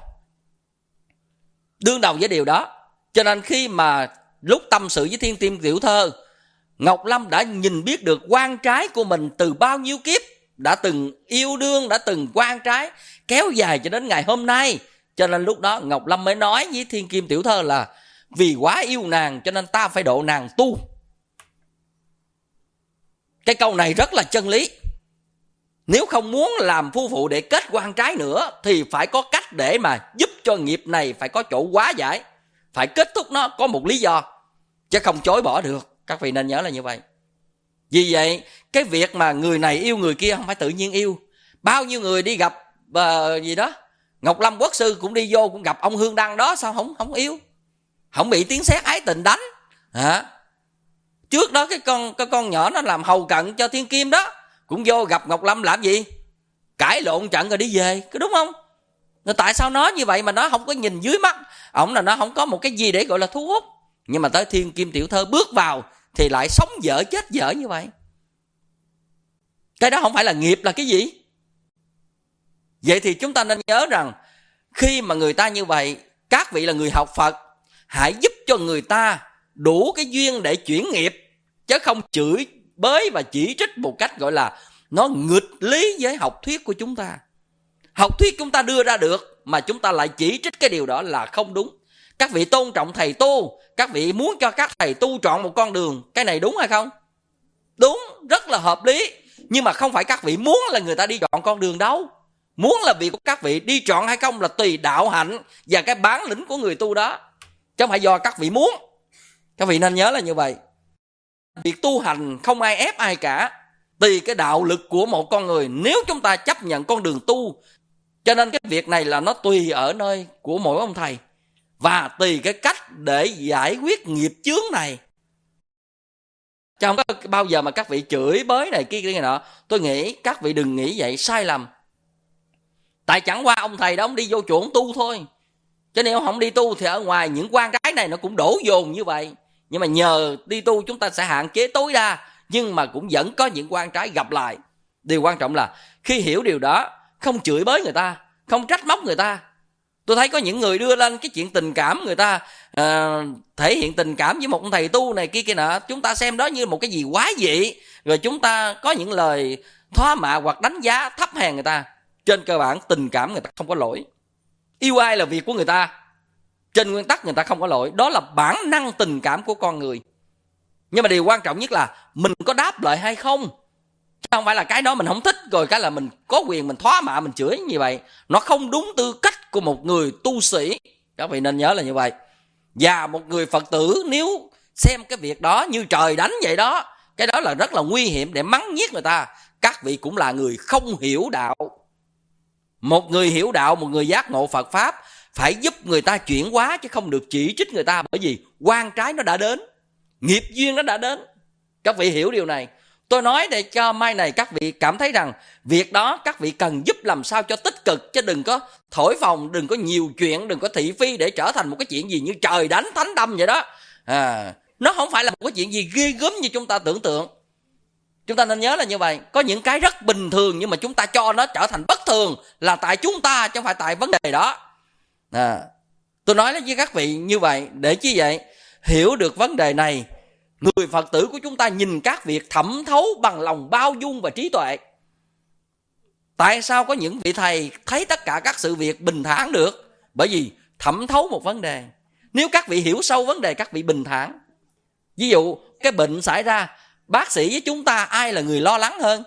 với điều đó. Cho nên khi mà lúc tâm sự với Thiên Kim Tiểu Thơ, Ngọc Lâm đã nhìn biết được quan trái của mình từ bao nhiêu kiếp, đã từng yêu đương, đã từng quan trái, kéo dài cho đến ngày hôm nay. Cho nên lúc đó Ngọc Lâm mới nói với Thiên Kim Tiểu Thơ là vì quá yêu nàng cho nên ta phải độ nàng tu. Cái câu này rất là chân lý. Nếu không muốn làm phu phụ để kết quan trái nữa thì phải có cách để mà giúp cho nghiệp này phải có chỗ hóa giải, phải kết thúc nó có một lý do, chứ không chối bỏ được. Các vị nên nhớ là như vậy. Vì vậy cái việc mà người này yêu người kia không phải tự nhiên yêu. Bao nhiêu người đi gặp gì đó, Ngọc Lâm Quốc sư cũng đi vô cũng gặp ông Hương Đăng đó, sao không yêu, không bị tiếng sét ái tình đánh hả? Trước đó cái con nhỏ nó làm hầu cận cho Thiên Kim đó, cũng vô gặp Ngọc Lâm làm gì, cãi lộn trận rồi đi về, có đúng không? Rồi tại sao nó như vậy mà nó không có nhìn dưới mắt ổng, là nó không có một cái gì để gọi là thu hút, nhưng mà tới Thiên Kim Tiểu Thơ bước vào thì lại sống dở chết dở như vậy. Cái đó không phải là nghiệp là cái gì? Vậy thì chúng ta nên nhớ rằng khi mà người ta như vậy, các vị là người học Phật, hãy giúp cho người ta đủ cái duyên để chuyển nghiệp, chứ không chửi bới và chỉ trích một cách gọi là nó nghịch lý với học thuyết của chúng ta. Học thuyết chúng ta đưa ra được mà chúng ta lại chỉ trích cái điều đó là không đúng. Các vị tôn trọng thầy tu, các vị muốn cho các thầy tu chọn một con đường, cái này đúng hay không? Đúng, rất là hợp lý. Nhưng mà không phải các vị muốn là người ta đi chọn con đường đâu. Muốn là việc của các vị, đi chọn hay không là tùy đạo hạnh và cái bản lĩnh của người tu đó, chứ không phải do các vị muốn. Các vị nên nhớ là như vậy. Việc tu hành không ai ép ai cả, tùy cái đạo lực của một con người. Nếu chúng ta chấp nhận con đường tu, cho nên cái việc này là nó tùy ở nơi của mỗi ông thầy, và tùy cái cách để giải quyết nghiệp chướng này. Chứ không có bao giờ mà các vị chửi bới này kia nọ. Tôi nghĩ các vị đừng nghĩ vậy, sai lầm. Tại chẳng qua ông thầy đó ông đi vô chùa ông tu thôi, chứ nếu không đi tu thì ở ngoài những quan trái này nó cũng đổ dồn như vậy. Nhưng mà nhờ đi tu chúng ta sẽ hạn chế tối đa, nhưng mà cũng vẫn có những quan trái gặp lại. Điều quan trọng là khi hiểu điều đó, không chửi bới người ta, không trách móc người ta. Tôi thấy có những người đưa lên cái chuyện tình cảm, người ta thể hiện tình cảm với một ông thầy tu này kia nọ, chúng ta xem đó như một cái gì quái dị, rồi chúng ta có những lời thoá mạ hoặc đánh giá thấp hèn người ta. Trên cơ bản tình cảm người ta không có lỗi, yêu ai là việc của người ta, trên nguyên tắc người ta không có lỗi, đó là bản năng tình cảm của con người. Nhưng mà điều quan trọng nhất là mình có đáp lại hay không, chứ không phải là cái đó mình không thích rồi cái là mình có quyền mình thoá mạ, mình chửi như vậy. Nó không đúng tư cách của một người tu sĩ, các vị nên nhớ là như vậy. Và một người Phật tử nếu xem cái việc đó như trời đánh vậy đó, cái đó là rất là nguy hiểm để mắng nhiếc người ta. Các vị cũng là người không hiểu đạo. Một người hiểu đạo, một người giác ngộ Phật Pháp phải giúp người ta chuyển hóa, chứ không được chỉ trích người ta. Bởi vì quan trái nó đã đến, nghiệp duyên nó đã đến. Các vị hiểu điều này. Tôi nói để cho mai này các vị cảm thấy rằng việc đó các vị cần giúp làm sao cho tích cực, chứ đừng có thổi phồng, đừng có nhiều chuyện, đừng có thị phi để trở thành một cái chuyện gì như trời đánh thánh đâm vậy đó. Nó không phải là một cái chuyện gì ghê gớm như chúng ta tưởng tượng. Chúng ta nên nhớ là như vậy. Có những cái rất bình thường nhưng mà chúng ta cho nó trở thành bất thường là tại chúng ta, chứ không phải tại vấn đề đó. Tôi nói với các vị như vậy để chi vậy? Hiểu được vấn đề này, người Phật tử của chúng ta nhìn các việc thẩm thấu bằng lòng bao dung và trí tuệ. Tại sao có những vị thầy thấy tất cả các sự việc bình thản được? Bởi vì thẩm thấu một vấn đề. Nếu các vị hiểu sâu vấn đề, các vị bình thản. Ví dụ cái bệnh xảy ra, bác sĩ với chúng ta ai là người lo lắng hơn?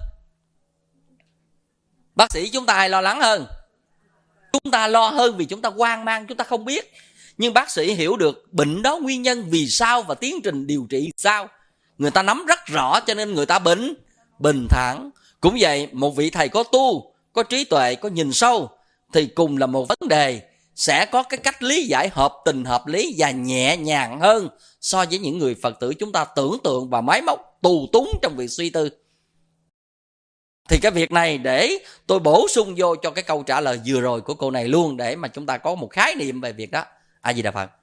Bác sĩ với chúng ta ai lo lắng hơn? Chúng ta lo hơn vì chúng ta hoang mang, chúng ta không biết. Nhưng bác sĩ hiểu được bệnh đó nguyên nhân vì sao và tiến trình điều trị sao. Người ta nắm rất rõ cho nên người ta bình thản. Cũng vậy, một vị thầy có tu, có trí tuệ, có nhìn sâu thì cùng là một vấn đề, sẽ có cái cách lý giải hợp tình hợp lý và nhẹ nhàng hơn so với những người Phật tử chúng ta tưởng tượng và máy móc tù túng trong việc suy tư. Thì cái việc này để tôi bổ sung vô cho cái câu trả lời vừa rồi của cô này luôn, để mà chúng ta có một khái niệm về việc đó. A Di Đà Phật.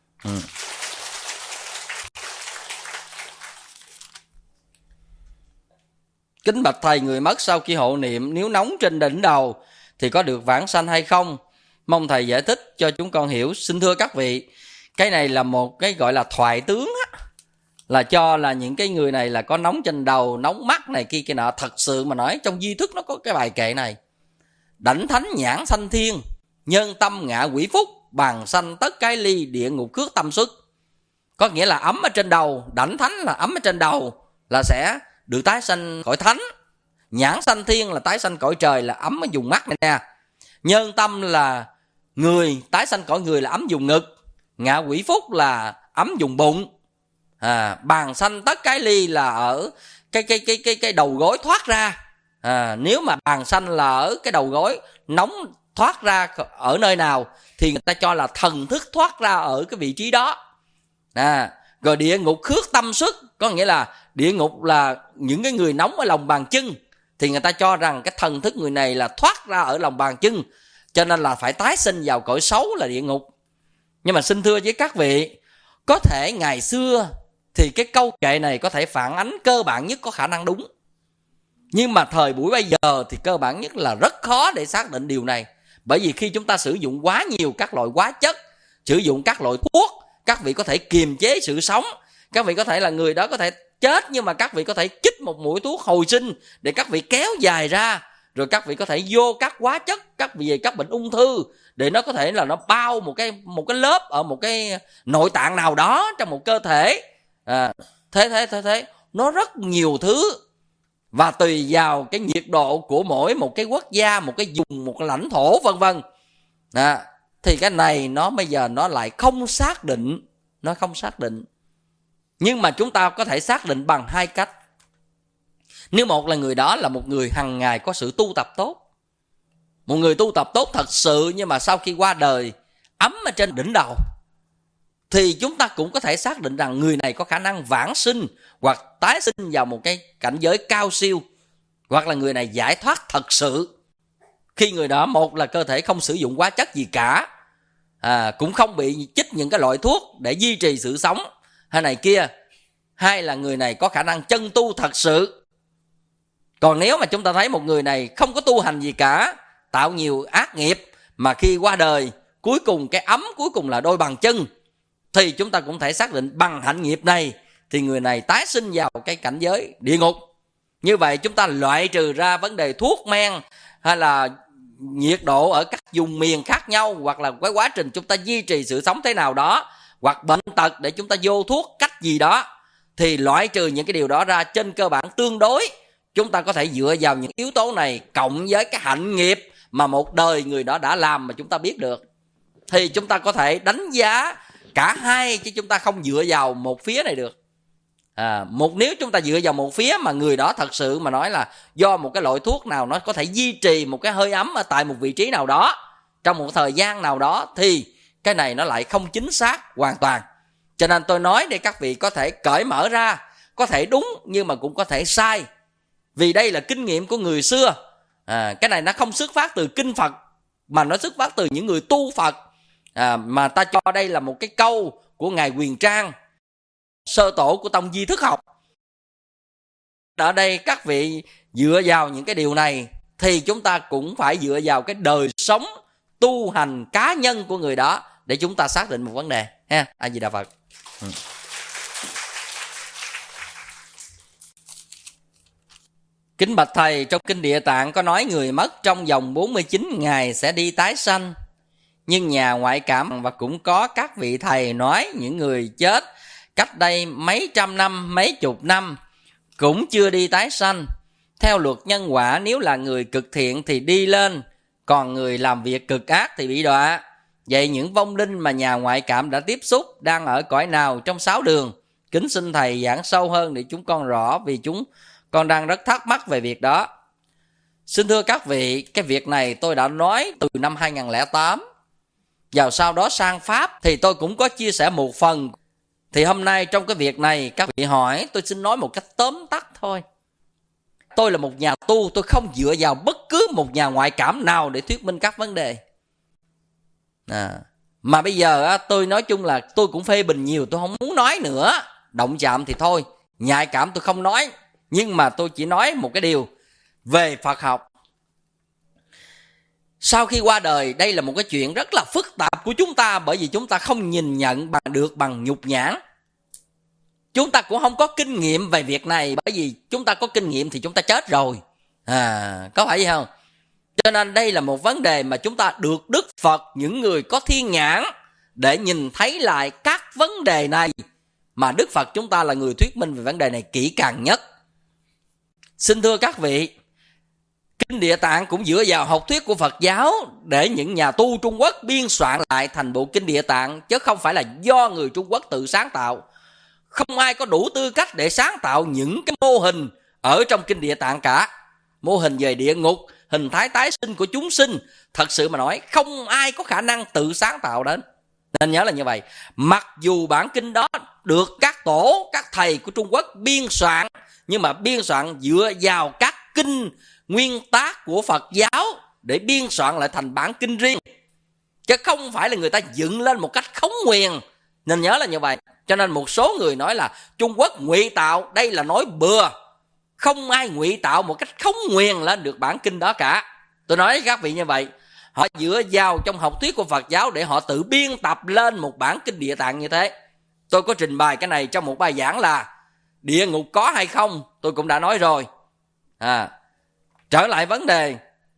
Kính bạch thầy, người mất sau khi hộ niệm nếu nóng trên đỉnh đầu thì có được vãng sanh hay không? Mong thầy giải thích cho chúng con hiểu. Xin thưa các vị, cái này là một cái gọi là thoại tướng á, là cho là những cái người này là có nóng trên đầu, nóng mắt này kia kia nọ. Thật sự mà nói, trong di thức nó có cái bài kệ này: đảnh thánh nhãn sanh thiên, nhân tâm ngạ quỷ phúc, bàn sanh tất cái ly, địa ngục khước tâm xuất. Có nghĩa là ấm ở trên đầu, đảnh thánh là ấm ở trên đầu là sẽ được tái sanh cõi thánh. Nhãn sanh thiên là tái sanh cõi trời, là ấm ở vùng mắt này nè. Nhân tâm là người, tái sanh cõi người là ấm vùng ngực. Ngạ quỷ phúc là ấm vùng bụng. Bàn sanh tất cái ly là ở cái đầu gối thoát ra. Nếu mà bàn sanh là ở cái đầu gối, nóng thoát ra ở nơi nào thì người ta cho là thần thức thoát ra ở cái vị trí đó. Rồi địa ngục khước tâm xuất, có nghĩa là địa ngục là những cái người nóng ở lòng bàn chân, thì người ta cho rằng cái thần thức người này là thoát ra ở lòng bàn chân, cho nên là phải tái sinh vào cõi xấu là địa ngục. Nhưng mà xin thưa với các vị, có thể ngày xưa thì cái câu kệ này có thể phản ánh cơ bản nhất có khả năng đúng, nhưng mà thời buổi bây giờ thì cơ bản nhất là rất khó để xác định điều này. Bởi vì khi chúng ta sử dụng quá nhiều các loại hóa chất, sử dụng các loại thuốc, các vị có thể kiềm chế sự sống. Các vị có thể là người đó có thể chết, nhưng mà các vị có thể chích một mũi thuốc hồi sinh để các vị kéo dài ra. Rồi các vị có thể vô các hóa chất, các vị về các bệnh ung thư, để nó có thể là nó bao một cái lớp ở một cái nội tạng nào đó trong một cơ thể. Thế nó rất nhiều thứ, và tùy vào cái nhiệt độ của mỗi một cái quốc gia, một cái vùng, một cái lãnh thổ vân vân. Thì cái này nó bây giờ nó lại không xác định, nó không xác định. Nhưng mà chúng ta có thể xác định bằng hai cách. Nếu một là người đó là một người hằng ngày có sự tu tập tốt, một người tu tập tốt thật sự, nhưng mà sau khi qua đời ấm ở trên đỉnh đầu, thì chúng ta cũng có thể xác định rằng người này có khả năng vãng sinh hoặc tái sinh vào một cái cảnh giới cao siêu, hoặc là người này giải thoát thật sự. Khi người đó, một là cơ thể không sử dụng hóa chất gì cả, cũng không bị chích những cái loại thuốc để duy trì sự sống hay này kia, hai là người này có khả năng chân tu thật sự. Còn nếu mà chúng ta thấy một người này không có tu hành gì cả, tạo nhiều ác nghiệp, mà khi qua đời cuối cùng cái ấm cuối cùng là đôi bàn chân, thì chúng ta cũng thể xác định bằng hạnh nghiệp này thì người này tái sinh vào cái cảnh giới địa ngục. Như vậy chúng ta loại trừ ra vấn đề thuốc men hay là nhiệt độ ở các vùng miền khác nhau, hoặc là cái quá trình chúng ta duy trì sự sống thế nào đó, hoặc bệnh tật để chúng ta vô thuốc cách gì đó, thì loại trừ những cái điều đó ra, trên cơ bản tương đối chúng ta có thể dựa vào những yếu tố này cộng với cái hạnh nghiệp mà một đời người đó đã làm mà chúng ta biết được, thì chúng ta có thể đánh giá cả hai, chứ chúng ta không dựa vào một phía này được. Nếu chúng ta dựa vào một phía mà người đó thật sự mà nói là do một cái loại thuốc nào nó có thể duy trì một cái hơi ấm ở tại một vị trí nào đó trong một thời gian nào đó, thì cái này nó lại không chính xác hoàn toàn. Cho nên tôi nói để các vị có thể cởi mở ra, có thể đúng nhưng mà cũng có thể sai, vì đây là kinh nghiệm của người xưa. Cái này nó không xuất phát từ kinh Phật, mà nó xuất phát từ những người tu Phật. Mà ta cho đây là một cái câu của Ngài Huyền Trang, sơ tổ của tông Di Thức học. Ở đây các vị dựa vào những cái điều này thì chúng ta cũng phải dựa vào cái đời sống tu hành cá nhân của người đó để chúng ta xác định một vấn đề ha. A Di Đà Phật. Kính bạch thầy, trong kinh Địa Tạng có nói người mất trong vòng 49 ngày sẽ đi tái sanh, nhưng nhà ngoại cảm và cũng có các vị thầy nói những người chết cách đây mấy trăm năm, mấy chục năm cũng chưa đi tái sanh. Theo luật nhân quả, nếu là người cực thiện thì đi lên, còn người làm việc cực ác thì bị đọa. Vậy những vong linh mà nhà ngoại cảm đã tiếp xúc đang ở cõi nào trong 6 đường? Kính xin thầy giảng sâu hơn để chúng con rõ, vì chúng con đang rất thắc mắc về việc đó. Xin thưa các vị, cái việc này tôi đã nói từ năm 2008. Và sau đó sang Pháp thì tôi cũng có chia sẻ một phần. Thì hôm nay trong cái việc này các vị hỏi, tôi xin nói một cách tóm tắt thôi. Tôi là một nhà tu, tôi không dựa vào bất cứ một nhà ngoại cảm nào để thuyết minh các vấn đề. Mà bây giờ tôi nói chung là tôi cũng phê bình nhiều, tôi không muốn nói nữa. Động chạm thì thôi, nhạy cảm tôi không nói. Nhưng mà tôi chỉ nói một cái điều về Phật học. Sau khi qua đời, đây là một cái chuyện rất là phức tạp của chúng ta, bởi vì chúng ta không nhìn nhận được bằng nhục nhãn. Chúng ta cũng không có kinh nghiệm về việc này, bởi vì chúng ta có kinh nghiệm thì chúng ta chết rồi. Có phải vậy không? Cho nên đây là một vấn đề mà chúng ta được Đức Phật, những người có thiên nhãn, để nhìn thấy lại các vấn đề này. Mà Đức Phật chúng ta là người thuyết minh về vấn đề này kỹ càng nhất. Xin thưa các vị, Kinh Địa Tạng cũng dựa vào học thuyết của Phật giáo để những nhà tu Trung Quốc biên soạn lại thành bộ Kinh Địa Tạng, chứ không phải là do người Trung Quốc tự sáng tạo. Không ai có đủ tư cách để sáng tạo những cái mô hình ở trong Kinh Địa Tạng cả. Mô hình về địa ngục, hình thái tái sinh của chúng sinh, thật sự mà nói không ai có khả năng tự sáng tạo đến. Nên nhớ là như vậy. Mặc dù bản kinh đó được các tổ, các thầy của Trung Quốc biên soạn, nhưng mà biên soạn dựa vào các kinh nguyên tác của Phật giáo để biên soạn lại thành bản kinh riêng, chứ không phải là người ta dựng lên một cách khống nguyền. Nên nhớ là như vậy. Cho nên một số người nói là Trung Quốc ngụy tạo, đây là nói bừa. Không ai ngụy tạo một cách khống nguyền lên được bản kinh đó cả. Tôi nói với các vị như vậy. Họ dựa vào trong học thuyết của Phật giáo để họ tự biên tập lên một bản kinh Địa Tạng như thế. Tôi có trình bày cái này trong một bài giảng là địa ngục có hay không, tôi cũng đã nói rồi. Trở lại vấn đề,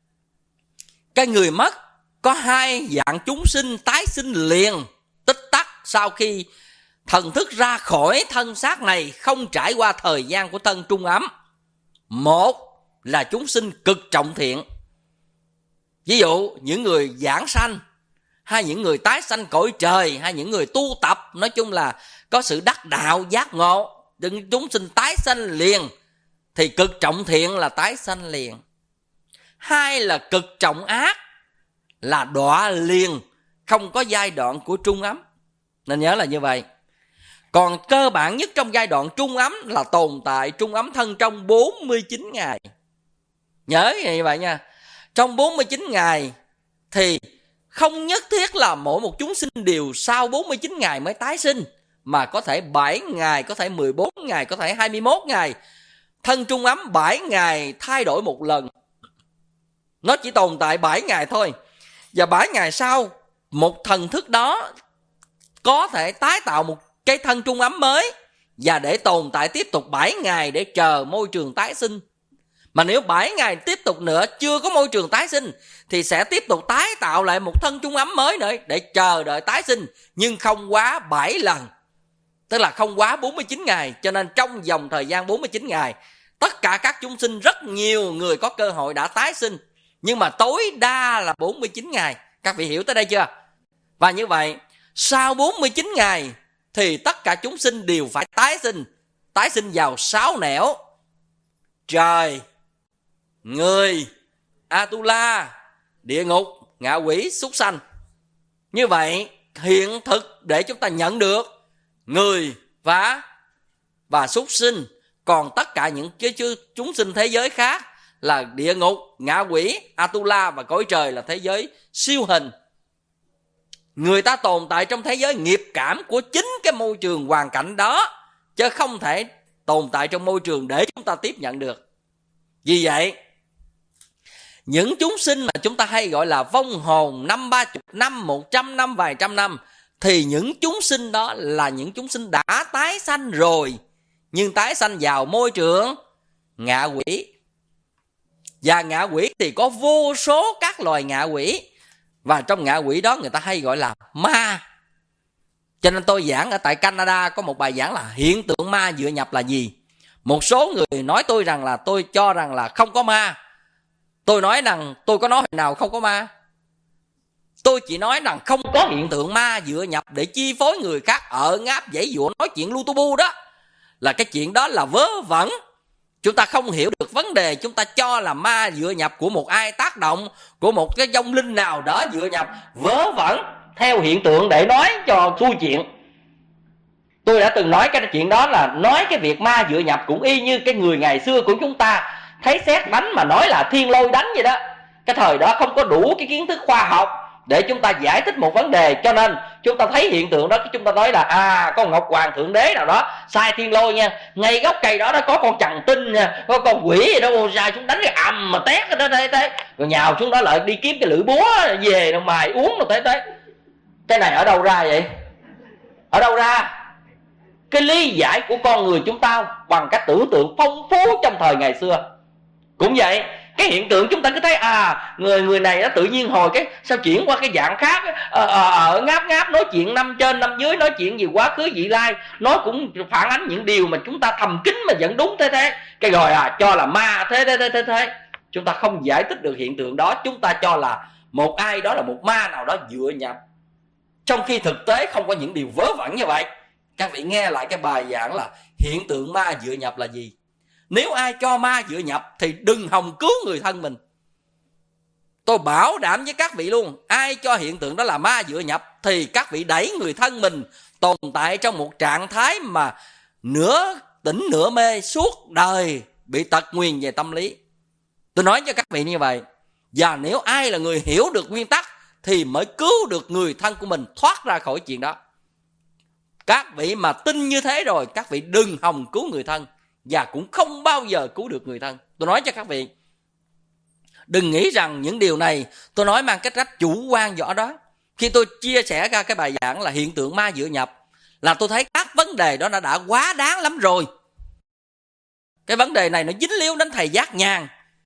cái người mất có hai dạng chúng sinh tái sinh liền, tích tắc sau khi thần thức ra khỏi thân xác này, không trải qua thời gian của thân trung ấm. Một là chúng sinh cực trọng thiện, ví dụ những người giảng sanh, hay những người tái sanh cõi trời, hay những người tu tập, nói chung là có sự đắc đạo giác ngộ, những chúng sinh tái sanh liền thì cực trọng thiện là tái sanh liền. Hai là cực trọng ác là đọa liền, không có giai đoạn của trung ấm. Nên nhớ là như vậy. Còn cơ bản nhất trong giai đoạn trung ấm là tồn tại trung ấm thân trong 49 ngày. Nhớ như vậy nha. Trong 49 ngày thì không nhất thiết là mỗi một chúng sinh đều sau 49 ngày mới tái sinh, mà có thể 7 ngày, có thể 14 ngày, có thể 21 ngày. Thân trung ấm 7 ngày thay đổi một lần. Nó chỉ tồn tại 7 ngày thôi. Và 7 ngày sau, một thần thức đó có thể tái tạo một cái thân trung ấm mới, và để tồn tại tiếp tục 7 ngày để chờ môi trường tái sinh. Mà nếu 7 ngày tiếp tục nữa chưa có môi trường tái sinh thì sẽ tiếp tục tái tạo lại một thân trung ấm mới nữa để chờ đợi tái sinh, nhưng không quá 7 lần. Tức là không quá 49 ngày. Cho nên trong vòng thời gian 49 ngày, tất cả các chúng sinh, rất nhiều người có cơ hội đã tái sinh, nhưng mà tối đa là 49 ngày. Các vị hiểu tới đây chưa? Và như vậy, sau 49 ngày thì tất cả chúng sinh đều phải tái sinh vào 6 nẻo: trời, người, Atula, địa ngục, ngạ quỷ, súc sanh. Như vậy hiện thực để chúng ta nhận được người và súc sinh. Còn tất cả những cái chúng sinh thế giới khác là địa ngục, ngạ quỷ, Atula và cõi trời là thế giới siêu hình. Người ta tồn tại trong thế giới nghiệp cảm của chính cái môi trường hoàn cảnh đó, chứ không thể tồn tại trong môi trường để chúng ta tiếp nhận được. Vì vậy, những chúng sinh mà chúng ta hay gọi là vong hồn 50-30 năm, 100 năm, vài trăm năm, thì những chúng sinh đó là những chúng sinh đã tái sanh rồi, nhưng tái sanh vào môi trường ngạ quỷ. Và ngạ quỷ thì có vô số các loài ngạ quỷ, và trong ngạ quỷ đó người ta hay gọi là ma. Cho nên tôi giảng ở tại Canada có một bài giảng là hiện tượng ma dựa nhập là gì. Một số người nói tôi rằng là tôi cho rằng là không có ma. Tôi nói rằng tôi có nói hồi nào không có ma. Tôi chỉ nói rằng không có hiện tượng ma dựa nhập để chi phối người khác, ngáp dãy dụa nói chuyện lu tu bu đó, là cái chuyện đó là vớ vẩn. Chúng ta không hiểu được vấn đề, chúng ta cho là ma dựa nhập của một ai tác động, của một cái vong linh nào đó dựa nhập, vớ vẩn theo hiện tượng để nói cho xuôi chuyện. Tôi đã từng nói cái chuyện đó là nói cái việc ma dựa nhập cũng y như cái người ngày xưa của chúng ta thấy sét đánh mà nói là thiên lôi đánh vậy đó. Cái thời đó không có đủ cái kiến thức khoa học để chúng ta giải thích một vấn đề, cho nên chúng ta thấy hiện tượng đó, chúng ta nói là con Ngọc Hoàng Thượng Đế nào đó sai thiên lôi nha, ngay gốc cây đó có con chằn tinh nha, có con quỷ gì đó sai xuống đánh cái ầm mà tét cái đó thế, rồi nhào xuống đó lại đi kiếm cái lưỡi búa về rồi mài uống rồi thế. Cái này ở đâu ra vậy? Ở đâu ra? Cái lý giải của con người chúng ta bằng cách tưởng tượng phong phú trong thời ngày xưa cũng vậy. Cái hiện tượng chúng ta cứ thấy người này nó tự nhiên hồi cái sao chuyển qua cái dạng khác, ngáp nói chuyện năm trên năm dưới, nói chuyện gì quá khứ vị lai, nói cũng phản ánh những điều mà chúng ta thầm kín mà vẫn đúng thế. Cái rồi cho là ma thế. Chúng ta không giải thích được hiện tượng đó, chúng ta cho là một ai đó là một ma nào đó dựa nhập, trong khi thực tế không có những điều vớ vẩn như vậy. Các vị nghe lại cái bài giảng là hiện tượng ma dựa nhập là gì. Nếu ai cho ma dựa nhập thì đừng hòng cứu người thân mình. Tôi bảo đảm với các vị luôn, ai cho hiện tượng đó là ma dựa nhập thì các vị đẩy người thân mình tồn tại trong một trạng thái mà nửa tỉnh nửa mê, suốt đời bị tật nguyền về tâm lý. Tôi nói cho các vị như vậy. Và nếu ai là người hiểu được nguyên tắc thì mới cứu được người thân của mình thoát ra khỏi chuyện đó. Các vị mà tin như thế rồi, các vị đừng hòng cứu người thân, và cũng không bao giờ cứu được người thân. Tôi nói cho các vị, đừng nghĩ rằng những điều này tôi nói mang cách chủ quan võ đó. Khi tôi chia sẻ ra cái bài giảng là hiện tượng ma dựa nhập, là tôi thấy các vấn đề đó đã quá đáng lắm rồi. Cái vấn đề này nó dính líu đến thầy Giác Nhàn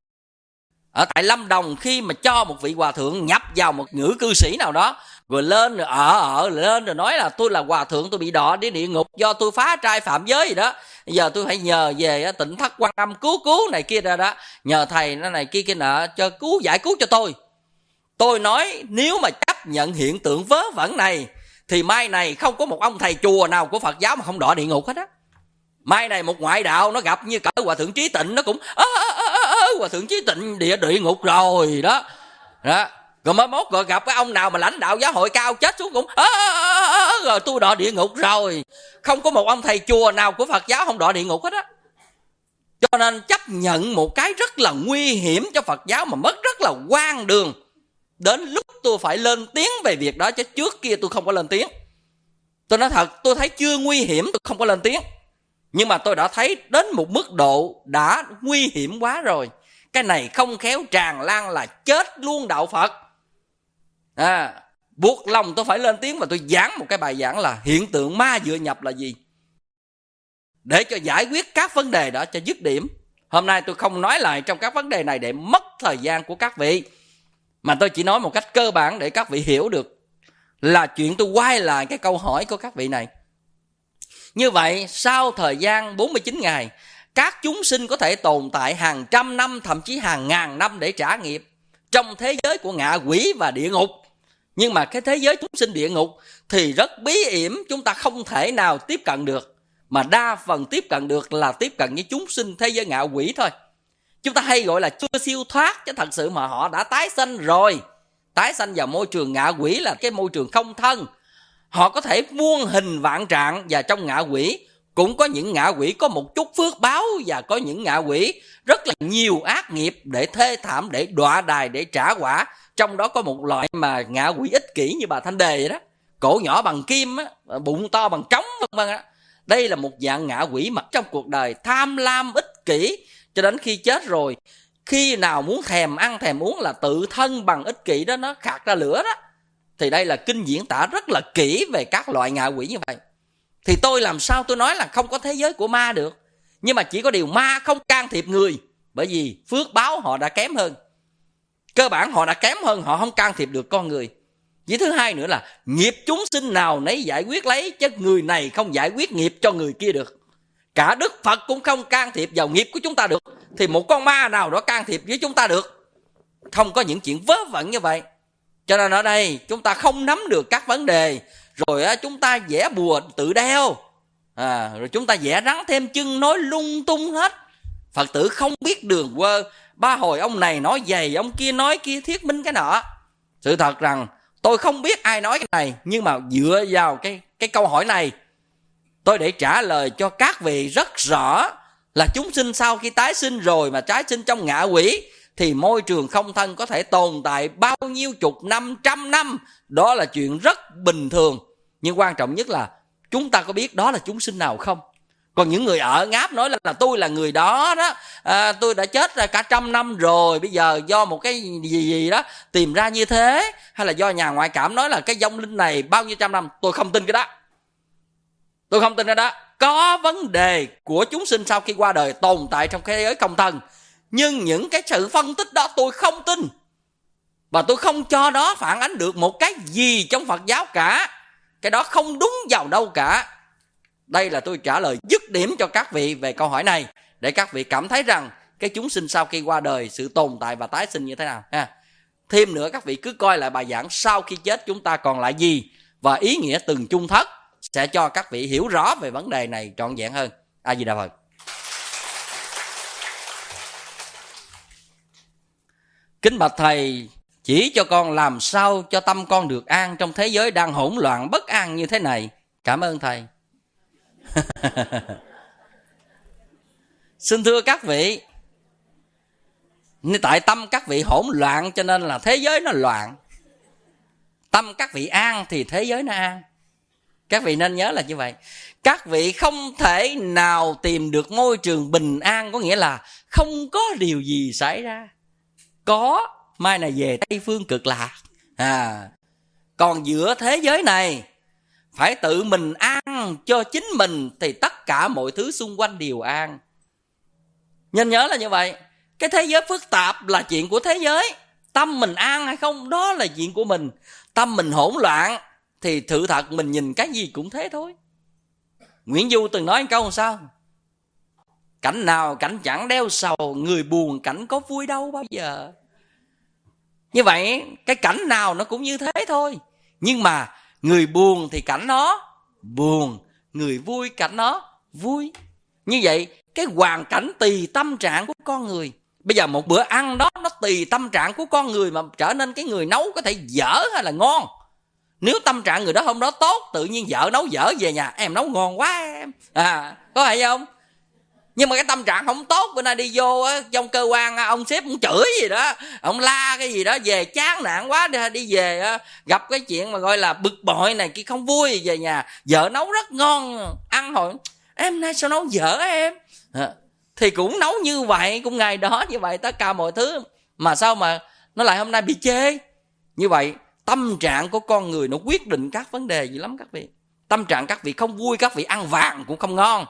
ở tại Lâm Đồng, khi mà cho một vị hòa thượng nhập vào một ngữ cư sĩ nào đó, rồi lên rồi lên rồi nói là tôi là hòa thượng, tôi bị đọa đến địa ngục do tôi phá trai phạm giới gì đó, giờ tôi phải nhờ về Tịnh Thất Quan Âm cứu này kia ra đó, nhờ thầy nó này kia nọ cho giải cứu cho tôi. Tôi nói nếu mà chấp nhận hiện tượng vớ vẩn này thì mai này không có một ông thầy chùa nào của Phật giáo mà không đọa địa ngục hết á. Mai này một ngoại đạo nó gặp như cỡ hòa thượng Trí Tịnh, nó cũng hòa thượng Trí Tịnh địa ngục rồi đó. Rồi mới mốt rồi gặp cái ông nào mà lãnh đạo giáo hội cao chết xuống cũng rồi tôi đọa địa ngục rồi. Không có một ông thầy chùa nào của Phật giáo không đọa địa ngục hết á. Cho nên chấp nhận một cái rất là nguy hiểm cho Phật giáo mà mất rất là hoang đường. Đến lúc tôi phải lên tiếng về việc đó, chứ trước kia tôi không có lên tiếng. Tôi nói thật, tôi thấy chưa nguy hiểm tôi không có lên tiếng. Nhưng mà tôi đã thấy đến một mức độ đã nguy hiểm quá rồi. Cái này không khéo tràn lan là chết luôn đạo Phật. Buộc lòng tôi phải lên tiếng và tôi giảng một cái bài giảng là hiện tượng ma dựa nhập là gì, để cho giải quyết các vấn đề đó cho dứt điểm. Hôm nay tôi không nói lại trong các vấn đề này để mất thời gian của các vị, mà tôi chỉ nói một cách cơ bản để các vị hiểu được là chuyện. Tôi quay lại cái câu hỏi của các vị này. Như vậy sau thời gian 49 ngày, các chúng sinh có thể tồn tại hàng trăm năm, thậm chí hàng ngàn năm để trả nghiệp trong thế giới của ngạ quỷ và địa ngục. Nhưng mà cái thế giới chúng sinh địa ngục thì rất bí ẩn, chúng ta không thể nào tiếp cận được. Mà đa phần tiếp cận được là tiếp cận với chúng sinh thế giới ngạ quỷ thôi. Chúng ta hay gọi là chưa siêu thoát, chứ thật sự mà họ đã tái sanh rồi. Tái sanh vào môi trường ngạ quỷ là cái môi trường không thân. Họ có thể muôn hình vạn trạng, và trong ngạ quỷ cũng có những ngạ quỷ có một chút phước báo, và có những ngạ quỷ rất là nhiều ác nghiệp để thê thảm, để đọa đài, để trả quả. Trong đó có một loại mà ngạ quỷ ích kỷ như bà Thanh Đề vậy đó, cổ nhỏ bằng kim á, bụng to bằng trống vân vân á. Đây là một dạng ngạ quỷ mà trong cuộc đời tham lam ích kỷ, cho đến khi chết rồi, khi nào muốn thèm ăn thèm uống là tự thân bằng ích kỷ đó nó khạc ra lửa đó. Thì đây là kinh diễn tả rất là kỹ về các loại ngạ quỷ như vậy. Thì tôi làm sao tôi nói là không có thế giới của ma được. Nhưng mà chỉ có điều ma không can thiệp người, bởi vì phước báo họ đã kém hơn. Cơ bản họ đã kém hơn, họ không can thiệp được con người. Với thứ hai nữa là nghiệp chúng sinh nào nấy giải quyết lấy, chứ người này không giải quyết nghiệp cho người kia được. Cả Đức Phật cũng không can thiệp vào nghiệp của chúng ta được, thì một con ma nào đó can thiệp với chúng ta được. Không có những chuyện vớ vẩn như vậy. Cho nên ở đây chúng ta không nắm được các vấn đề, rồi chúng ta vẽ bùa tự đeo, rồi chúng ta vẽ rắn thêm chân, nói lung tung hết. Phật tử không biết đường quơ, ba hồi ông này nói dày, ông kia nói kia, thuyết minh cái nọ. Sự thật rằng tôi không biết ai nói cái này, nhưng mà dựa vào cái câu hỏi này, tôi để trả lời cho các vị rất rõ là chúng sinh sau khi tái sinh rồi mà tái sinh trong ngạ quỷ thì môi trường không thân có thể tồn tại bao nhiêu chục năm, trăm năm. Đó là chuyện rất bình thường. Nhưng quan trọng nhất là chúng ta có biết đó là chúng sinh nào không? Còn những người ở ngáp nói là tôi là người đó đó, tôi đã chết ra cả 100 năm rồi, bây giờ do một cái gì đó tìm ra như thế, hay là do nhà ngoại cảm nói là cái vong linh này bao nhiêu trăm năm. Tôi không tin cái đó. Tôi không tin cái đó. Có vấn đề của chúng sinh sau khi qua đời tồn tại trong thế giới không thân, nhưng những cái sự phân tích đó tôi không tin, và tôi không cho đó phản ánh được một cái gì trong Phật giáo cả. Cái đó không đúng vào đâu cả. Đây là tôi trả lời dứt điểm cho các vị về câu hỏi này, để các vị cảm thấy rằng cái chúng sinh sau khi qua đời, sự tồn tại và tái sinh như thế nào ha. Thêm nữa, các vị cứ coi lại bài giảng sau khi chết chúng ta còn lại gì, và ý nghĩa từng chung thất sẽ cho các vị hiểu rõ về vấn đề này trọn vẹn hơn. A Di Đà Phật. Kính bạch thầy, chỉ cho con làm sao cho tâm con được an trong thế giới đang hỗn loạn bất an như thế này. Cảm ơn thầy. Xin thưa các vị, tại tâm các vị hỗn loạn cho nên là thế giới nó loạn. Tâm các vị an thì thế giới nó an. Các vị nên nhớ là như vậy. Các vị không thể nào tìm được môi trường bình an, có nghĩa là không có điều gì xảy ra. Có, mai này về Tây Phương Cực Lạc. Còn giữa thế giới này phải tự mình an cho chính mình thì tất cả mọi thứ xung quanh đều an. Nên nhớ là như vậy. Cái thế giới phức tạp là chuyện của thế giới. Tâm mình an hay không đó là chuyện của mình. Tâm mình hỗn loạn thì sự thật mình nhìn cái gì cũng thế thôi. Nguyễn Du từng nói một câu làm sao? Cảnh nào cảnh chẳng đeo sầu, người buồn cảnh có vui đâu bao giờ. Như vậy cái cảnh nào nó cũng như thế thôi. Nhưng mà người buồn thì cảnh nó buồn, người vui cảnh nó vui. Như vậy cái hoàn cảnh tùy tâm trạng của con người. Bây giờ một bữa ăn đó nó tùy tâm trạng của con người mà trở nên cái người nấu có thể dở hay là ngon. Nếu tâm trạng người đó hôm đó tốt, tự nhiên vợ nấu dở về nhà, em nấu ngon quá em. Có phải không? Nhưng mà cái tâm trạng không tốt, bữa nay đi vô trong cơ quan ông sếp cũng chửi gì đó, ông la cái gì đó, về chán nản quá, đi về gặp cái chuyện mà gọi là bực bội này kia, không vui, về nhà vợ nấu rất ngon, ăn hồi em nay sao nấu dở em, thì cũng nấu như vậy, cũng ngày đó như vậy, tất cả mọi thứ mà sao mà nó lại hôm nay bị chê. Như vậy tâm trạng của con người nó quyết định các vấn đề gì lắm các vị. Tâm trạng các vị không vui, các vị ăn vàng cũng không ngon.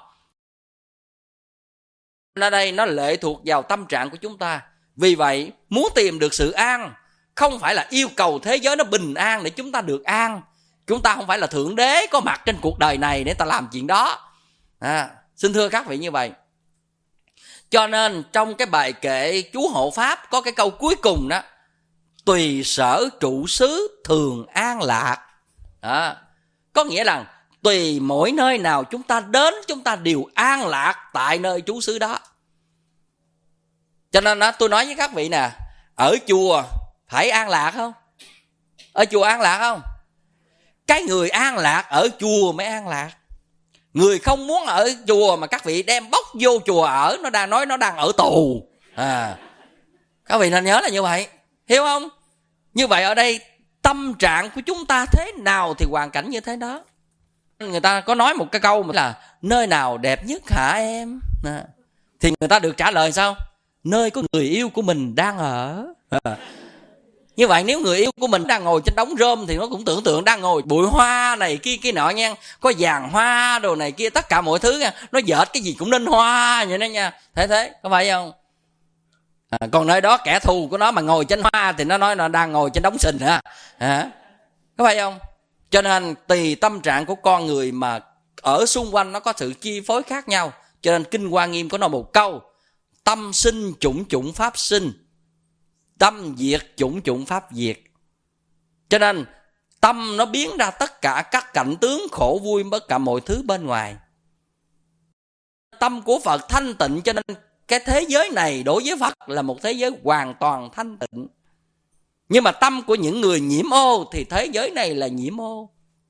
Ở đây nó lệ thuộc vào tâm trạng của chúng ta. Vì vậy muốn tìm được sự an không phải là yêu cầu thế giới nó bình an để chúng ta được an. Chúng ta không phải là thượng đế có mặt trên cuộc đời này để ta làm chuyện đó. Xin thưa các vị như vậy. Cho nên trong cái bài kệ chú hộ pháp có cái câu cuối cùng đó: tùy sở trụ xứ thường an lạc. Có nghĩa là tùy mỗi nơi nào chúng ta đến, chúng ta đều an lạc tại nơi trú xứ đó. Cho nên tôi nói với các vị nè, ở chùa phải an lạc không? Ở chùa an lạc không? Cái người an lạc ở chùa mới an lạc. Người không muốn ở chùa mà các vị đem bóc vô chùa ở, nó đang nói nó đang ở tù. Các vị nên nhớ là như vậy, hiểu không? Như vậy ở đây tâm trạng của chúng ta thế nào thì hoàn cảnh như thế đó. Người ta có nói một cái câu mà là nơi nào đẹp nhất hả em? Thì người ta được trả lời sao? Nơi có người yêu của mình đang ở. Như vậy nếu người yêu của mình đang ngồi trên đống rơm thì nó cũng tưởng tượng đang ngồi bụi hoa này kia nọ nha, có vàng hoa đồ này kia, tất cả mọi thứ nha, nó dệt cái gì cũng nên hoa vậy đó nha. Thế có phải không? Còn nơi đó kẻ thù của nó mà ngồi trên hoa thì nó nói nó đang ngồi trên đống sình hả? Có phải không? Cho nên tùy tâm trạng của con người mà ở xung quanh nó có sự chi phối khác nhau. Cho nên Kinh Hoa Nghiêm có nói một câu: tâm sinh chủng chủng pháp sinh, tâm diệt chủng chủng pháp diệt. Cho nên tâm nó biến ra tất cả các cảnh tướng khổ vui, tất cả mọi thứ bên ngoài. Tâm của Phật thanh tịnh cho nên cái thế giới này đối với Phật là một thế giới hoàn toàn thanh tịnh. Nhưng mà tâm của những người nhiễm ô thì thế giới này là nhiễm ô.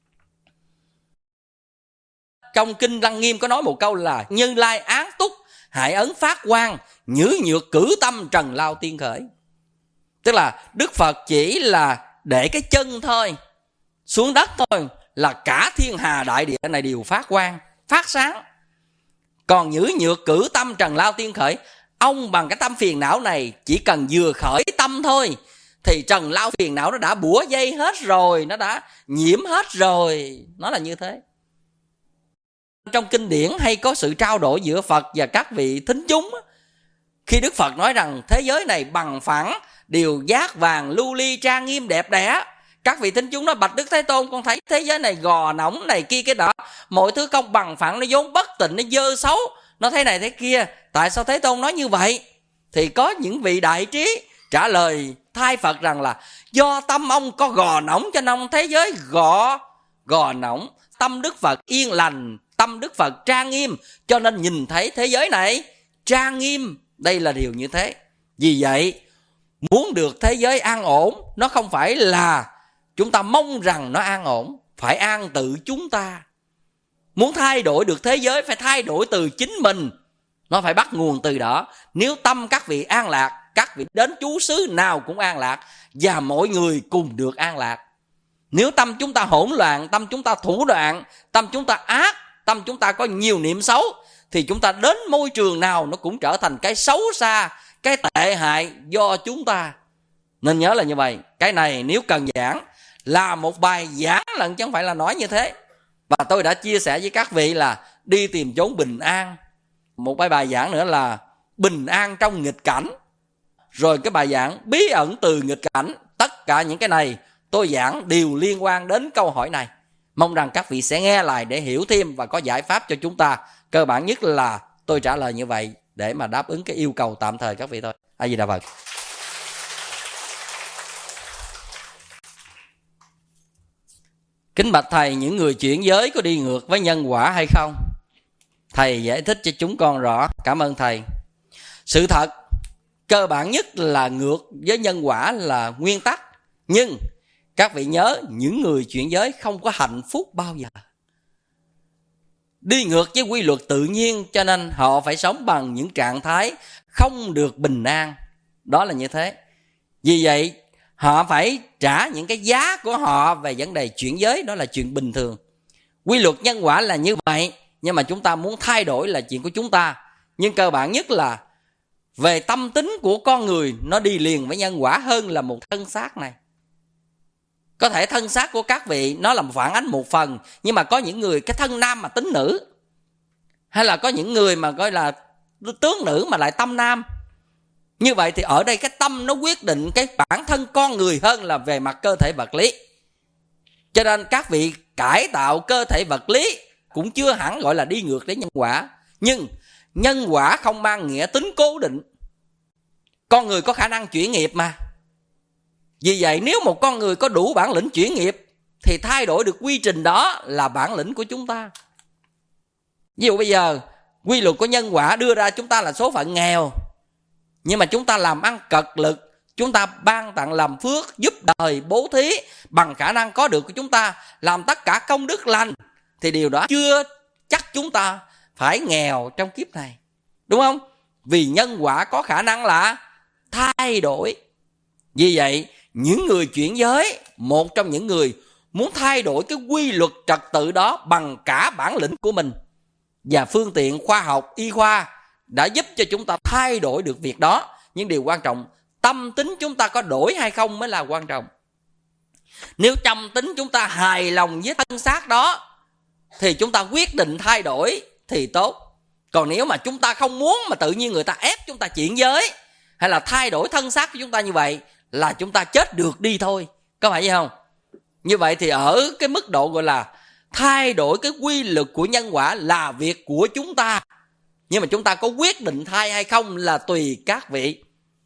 Trong Kinh Lăng Nghiêm có nói một câu là Như Lai án túc, hại ấn phát quang, nhữ nhược cử tâm trần lao tiên khởi. Tức là Đức Phật chỉ là để cái chân thôi, xuống đất thôi, là cả thiên hà đại địa này đều phát quang, phát sáng. Còn nhữ nhược cử tâm trần lao tiên khởi, ông bằng cái tâm phiền não này chỉ cần vừa khởi tâm thôi thì trần lao phiền não nó đã bủa dây hết rồi, nó đã nhiễm hết rồi. Nó là như thế. Trong kinh điển hay có sự trao đổi giữa Phật và các vị thính chúng. Khi Đức Phật nói rằng thế giới này bằng phẳng, đều giác vàng lưu ly trang nghiêm đẹp đẽ, các vị thính chúng nói bạch Đức Thế Tôn, con thấy thế giới này gò nóng này kia cái đó, mọi thứ không bằng phẳng, nó vốn bất tịnh, nó dơ xấu, nó thế này thế kia, tại sao Thế Tôn nói như vậy? Thì có những vị đại trí trả lời thay Phật rằng là do tâm ông có gò nóng cho nên ông thế giới gò nóng. Tâm Đức Phật yên lành, tâm Đức Phật trang nghiêm, cho nên nhìn thấy thế giới này trang nghiêm. Đây là điều như thế. Vì vậy muốn được thế giới an ổn, nó không phải là chúng ta mong rằng nó an ổn, phải an tự chúng ta. Muốn thay đổi được thế giới phải thay đổi từ chính mình, nó phải bắt nguồn từ đó. Nếu tâm các vị an lạc, các vị đến trú xứ nào cũng an lạc, và mọi người cùng được an lạc. Nếu tâm chúng ta hỗn loạn, tâm chúng ta thủ đoạn, tâm chúng ta ác, tâm chúng ta có nhiều niệm xấu, thì chúng ta đến môi trường nào nó cũng trở thành cái xấu xa, cái tệ hại do chúng ta. Nên nhớ là như vậy. Cái này nếu cần giảng là một bài giảng lần, chứ không phải là nói như thế. Và tôi đã chia sẻ với các vị là đi tìm chốn bình an. Một bài giảng nữa là bình an trong nghịch cảnh. Rồi cái bài giảng bí ẩn từ nghịch cảnh. Tất cả những cái này tôi giảng đều liên quan đến câu hỏi này. Mong rằng các vị sẽ nghe lại để hiểu thêm và có giải pháp cho chúng ta. Cơ bản nhất là tôi trả lời như vậy để mà đáp ứng cái yêu cầu tạm thời các vị thôi. A Di Đà Phật. Kính bạch Thầy, những người chuyển giới có đi ngược với nhân quả hay không? Thầy giải thích cho chúng con rõ. Cảm ơn Thầy. Sự thật cơ bản nhất là ngược với nhân quả là nguyên tắc. Nhưng các vị nhớ, những người chuyển giới không có hạnh phúc bao giờ. Đi ngược với quy luật tự nhiên, cho nên họ phải sống bằng những trạng thái không được bình an. Đó là như thế. Vì vậy họ phải trả những cái giá của họ về vấn đề chuyển giới. Đó là chuyện bình thường. Quy luật nhân quả là như vậy, nhưng mà chúng ta muốn thay đổi là chuyện của chúng ta. Nhưng cơ bản nhất là về tâm tính của con người, nó đi liền với nhân quả hơn là một thân xác này. Có thể thân xác của các vị nó là phản ánh một phần, nhưng mà có những người cái thân nam mà tính nữ, hay là có những người mà gọi là tướng nữ mà lại tâm nam. Như vậy thì ở đây cái tâm nó quyết định cái bản thân con người hơn là về mặt cơ thể vật lý. Cho nên các vị cải tạo cơ thể vật lý cũng chưa hẳn gọi là đi ngược đến nhân quả. Nhưng nhân quả không mang nghĩa tính cố định. Con người có khả năng chuyển nghiệp mà. Vì vậy nếu một con người có đủ bản lĩnh chuyển nghiệp thì thay đổi được quy trình đó là bản lĩnh của chúng ta. Ví dụ bây giờ quy luật của nhân quả đưa ra chúng ta là số phận nghèo, nhưng mà chúng ta làm ăn cật lực, chúng ta ban tặng làm phước, giúp đời, bố thí bằng khả năng có được của chúng ta, làm tất cả công đức lành, thì điều đó chưa chắc chúng ta phải nghèo trong kiếp này. Đúng không? Vì nhân quả có khả năng là thay đổi. Vì vậy những người chuyển giới, một trong những người muốn thay đổi cái quy luật trật tự đó bằng cả bản lĩnh của mình, và phương tiện khoa học, y khoa đã giúp cho chúng ta thay đổi được việc đó. Nhưng điều quan trọng, tâm tính chúng ta có đổi hay không mới là quan trọng. Nếu tâm tính chúng ta hài lòng với thân xác đó thì chúng ta quyết định thay đổi thì tốt. Còn nếu mà chúng ta không muốn mà tự nhiên người ta ép chúng ta chuyển giới hay là thay đổi thân xác của chúng ta như vậy là chúng ta chết được đi thôi. Có phải vậy không? Như vậy thì ở cái mức độ gọi là thay đổi cái quy luật của nhân quả là việc của chúng ta. Nhưng mà chúng ta có quyết định thay hay không là tùy các vị.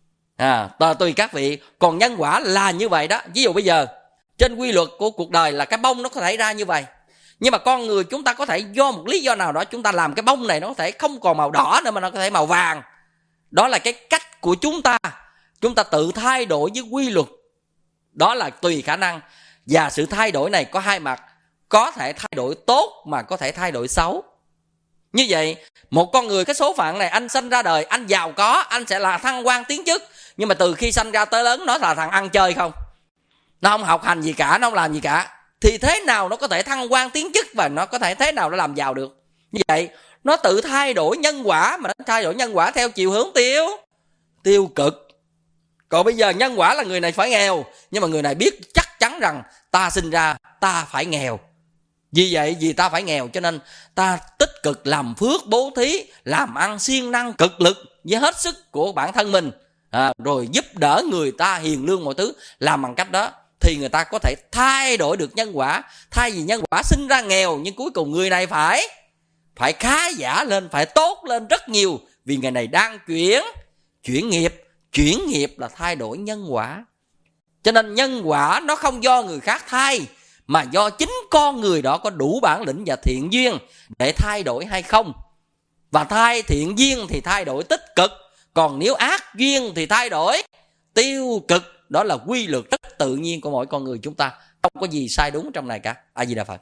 Tùy các vị. Còn nhân quả là như vậy đó. Ví dụ bây giờ trên quy luật của cuộc đời là cái bông nó có thể ra như vậy, nhưng mà con người chúng ta có thể do một lý do nào đó chúng ta làm cái bông này nó có thể không còn màu đỏ nữa mà nó có thể màu vàng. Đó là cái cách của chúng ta tự thay đổi với quy luật. Đó là tùy khả năng. Và sự thay đổi này có hai mặt, có thể thay đổi tốt mà có thể thay đổi xấu. Như vậy, một con người cái số phận này, anh sinh ra đời, anh giàu có, anh sẽ là thăng quan tiến chức. Nhưng mà từ khi sanh ra tới lớn, nó là thằng ăn chơi không, nó không học hành gì cả, nó không làm gì cả, thì thế nào nó có thể thăng quan tiến chức và nó có thể thế nào nó làm giàu được? Như vậy nó tự thay đổi nhân quả, mà nó thay đổi nhân quả theo chiều hướng tiêu cực. Còn bây giờ nhân quả là người này phải nghèo, nhưng mà người này biết chắc chắn rằng ta sinh ra ta phải nghèo. Vì vậy, vì ta phải nghèo cho nên ta tích cực làm phước bố thí, làm ăn siêng năng cực lực với hết sức của bản thân mình, rồi giúp đỡ người ta hiền lương mọi thứ. Làm bằng cách đó thì người ta có thể thay đổi được nhân quả. Thay vì nhân quả sinh ra nghèo, nhưng cuối cùng người này phải khá giả lên, phải tốt lên rất nhiều. Vì người này đang chuyển nghiệp. Chuyển nghiệp là thay đổi nhân quả. Cho nên nhân quả nó không do người khác thay, mà do chính con người đó có đủ bản lĩnh và thiện duyên để thay đổi hay không. Và thay thiện duyên thì thay đổi tích cực, còn nếu ác duyên thì thay đổi tiêu cực. Đó là quy luật rất tự nhiên của mỗi con người chúng ta, không có gì sai đúng trong này cả. A Di Đà Phật.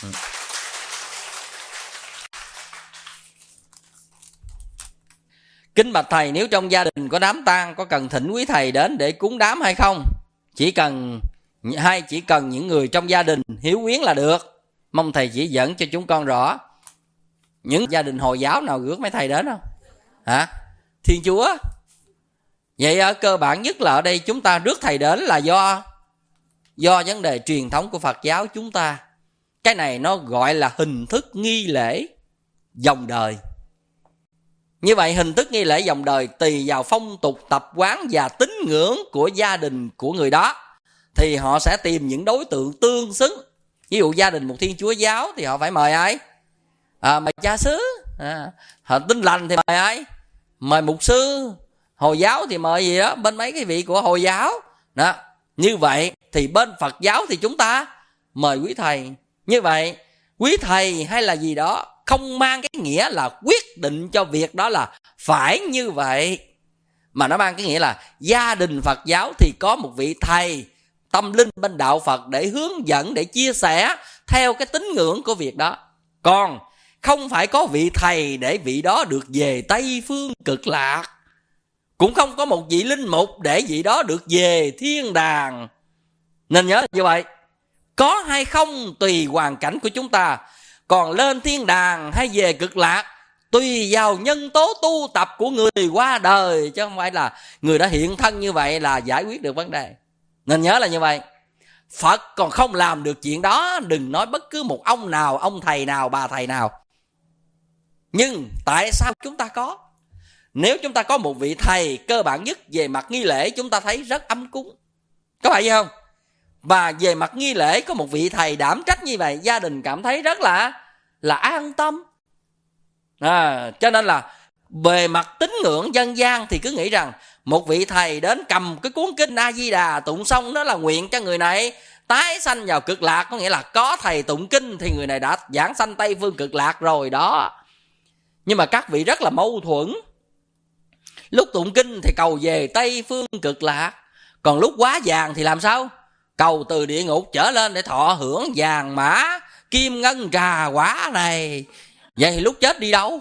Kính bạch thầy, nếu trong gia đình có đám tang, có cần thỉnh quý thầy đến để cúng đám hay không? Chỉ cần những người trong gia đình hiếu quyến là được. Mong thầy chỉ dẫn cho chúng con rõ. Những gia đình Hồi giáo nào rước mấy thầy đến không? Hả? Thiên Chúa. Vậy ở cơ bản nhất là ở đây chúng ta rước thầy đến là do vấn đề truyền thống của Phật giáo chúng ta. Cái này nó gọi là hình thức nghi lễ dòng đời. Như vậy hình thức nghi lễ dòng đời tùy vào phong tục tập quán và tín ngưỡng của gia đình của người đó, thì họ sẽ tìm những đối tượng tương xứng. Ví dụ gia đình một Thiên Chúa giáo thì họ phải mời ai? Mời cha xứ. Họ Tin Lành thì mời ai? Mời mục sư. Hồi giáo thì mời gì đó, bên mấy cái vị của Hồi giáo đó. Như vậy thì bên Phật giáo thì chúng ta mời quý thầy. Như vậy quý thầy hay là gì đó không mang cái nghĩa là quyết định cho việc đó là phải như vậy, mà nó mang cái nghĩa là gia đình Phật giáo thì có một vị thầy tâm linh bên đạo Phật để hướng dẫn, để chia sẻ theo cái tín ngưỡng của việc đó. Còn không phải có vị thầy để vị đó được về Tây Phương Cực Lạc, cũng không có một vị linh mục để vị đó được về thiên đàng. Nên nhớ như vậy, có hay không tùy hoàn cảnh của chúng ta. Còn lên thiên đàng hay về Cực Lạc tùy vào nhân tố tu tập của người qua đời, chứ không phải là người đã hiện thân như vậy là giải quyết được vấn đề. Nên nhớ là như vậy. Phật còn không làm được chuyện đó, đừng nói bất cứ một ông nào, ông thầy nào, bà thầy nào. Nhưng tại sao chúng ta có? Nếu chúng ta có một vị thầy cơ bản nhất về mặt nghi lễ, chúng ta thấy rất ấm cúng, có phải vậy không? Và về mặt nghi lễ có một vị thầy đảm trách như vậy, gia đình cảm thấy rất là an tâm. Cho nên là về mặt tín ngưỡng dân gian thì cứ nghĩ rằng một vị thầy đến cầm cái cuốn kinh A Di Đà tụng xong đó là nguyện cho người này tái sanh vào Cực Lạc. Có nghĩa là có thầy tụng kinh thì người này đã giảng sanh Tây Phương Cực Lạc rồi đó. Nhưng mà các vị rất là mâu thuẫn. Lúc tụng kinh thì cầu về Tây Phương Cực Lạc, còn lúc quá vàng thì làm sao? Cầu từ địa ngục trở lên để thọ hưởng vàng mã kim ngân trà quả này. Vậy thì lúc chết đi đâu?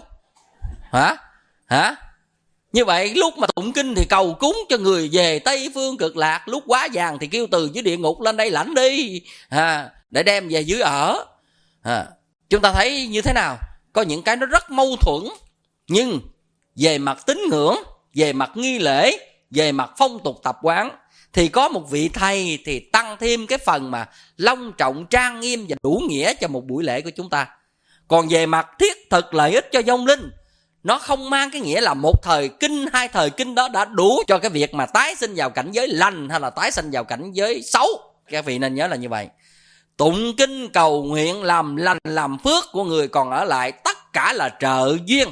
Hả? Như vậy lúc mà tụng kinh thì cầu cúng cho người về Tây Phương Cực Lạc, lúc quá vàng thì kêu từ dưới địa ngục lên đây lãnh đi, để đem về dưới ở. Chúng ta thấy như thế nào? Có những cái nó rất mâu thuẫn. Nhưng về mặt tín ngưỡng, về mặt nghi lễ, về mặt phong tục tập quán thì có một vị thầy thì tăng thêm cái phần mà long trọng trang nghiêm và đủ nghĩa cho một buổi lễ của chúng ta. Còn về mặt thiết thực lợi ích cho vong linh, nó không mang cái nghĩa là một thời kinh, hai thời kinh đó đã đủ cho cái việc mà tái sinh vào cảnh giới lành hay là tái sinh vào cảnh giới xấu. Các vị nên nhớ là như vậy. Tụng kinh cầu nguyện làm lành làm phước của người còn ở lại, tất cả là trợ duyên.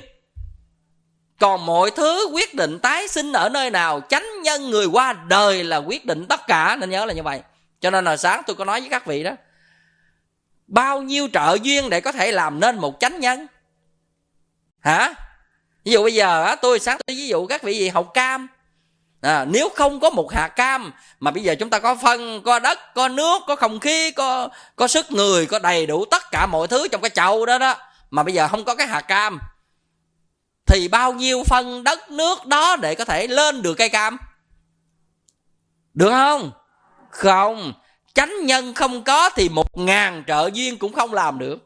Còn mọi thứ quyết định tái sinh ở nơi nào, chánh nhân người qua đời là quyết định tất cả. Nên nhớ là như vậy. Cho nên là sáng tôi có nói với các vị đó, bao nhiêu trợ duyên để có thể làm nên một chánh nhân? Ví dụ bây giờ á, tôi ví dụ các vị gì hột cam, nếu không có một hạt cam mà bây giờ chúng ta có phân, có đất, có nước, có không khí, có sức người, có đầy đủ tất cả mọi thứ trong cái chậu đó đó, mà bây giờ không có cái hạt cam thì bao nhiêu phân đất nước đó để có thể lên được cây cam? Được không? Không. Chánh nhân không có thì 1000 trợ duyên cũng không làm được.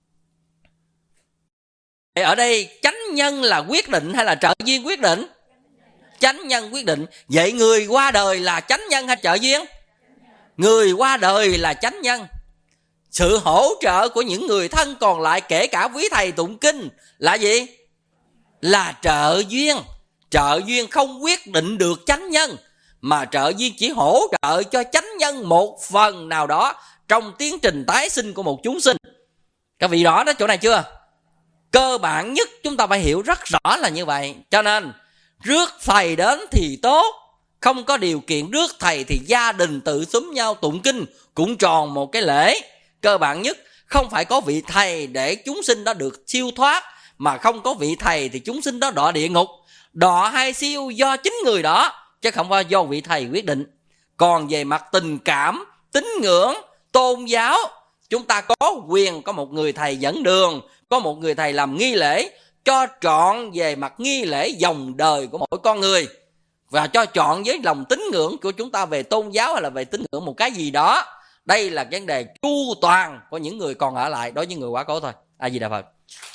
Ở đây chánh nhân là quyết định hay là trợ duyên quyết định? Chánh nhân quyết định. Vậy người qua đời là chánh nhân hay trợ duyên? Người qua đời là chánh nhân. Sự hỗ trợ của những người thân còn lại, kể cả quý thầy tụng kinh, là gì? Là trợ duyên. Trợ duyên không quyết định được chánh nhân, mà trợ duyên chỉ hỗ trợ cho chánh nhân một phần nào đó trong tiến trình tái sinh của một chúng sinh. Các vị rõ đó chỗ này chưa? Cơ bản nhất chúng ta phải hiểu rất rõ là như vậy. Cho nên rước thầy đến thì tốt, không có điều kiện rước thầy thì gia đình tự xúm nhau tụng kinh cũng tròn một cái lễ. Cơ bản nhất không phải có vị thầy để chúng sinh đó được siêu thoát, mà không có vị thầy thì chúng sinh đó đọa địa ngục. Đọa hay siêu do chính người đó, chứ không phải do vị thầy quyết định. Còn về mặt tình cảm, tín ngưỡng, tôn giáo, chúng ta có quyền có một người thầy dẫn đường, có một người thầy làm nghi lễ, cho trọn về mặt nghi lễ dòng đời của mỗi con người, và cho chọn với lòng tín ngưỡng của chúng ta về tôn giáo hay là về tín ngưỡng một cái gì đó. Đây là vấn đề chu toàn của những người còn ở lại đối với người quá cố thôi. A Di Đà Phật.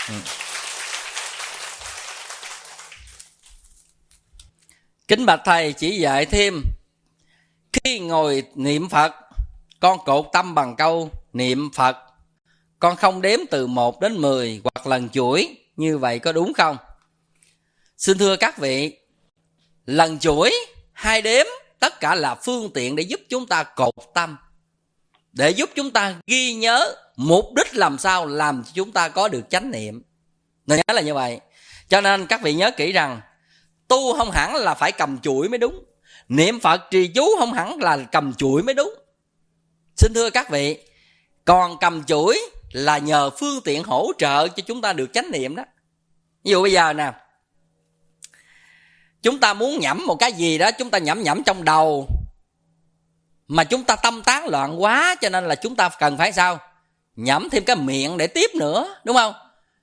Kính bạch thầy chỉ dạy thêm, khi ngồi niệm Phật, con cột tâm bằng câu niệm Phật, con không đếm từ 1 đến 10 hoặc lần chuỗi, như vậy có đúng không? Xin thưa các vị, lần chuỗi hay đếm tất cả là phương tiện để giúp chúng ta cột tâm, để giúp chúng ta ghi nhớ mục đích làm sao làm cho chúng ta có được chánh niệm. Nên nhớ là như vậy. Cho nên các vị nhớ kỹ rằng tu không hẳn là phải cầm chuỗi mới đúng, niệm Phật trì chú không hẳn là cầm chuỗi mới đúng. Xin thưa các vị, còn cầm chuỗi là nhờ phương tiện hỗ trợ cho chúng ta được chánh niệm đó. Ví dụ bây giờ nè, chúng ta muốn nhẩm một cái gì đó, chúng ta nhẩm trong đầu, mà chúng ta tâm tán loạn quá, cho nên là chúng ta cần phải sao? Nhẩm thêm cái miệng để tiếp nữa, đúng không?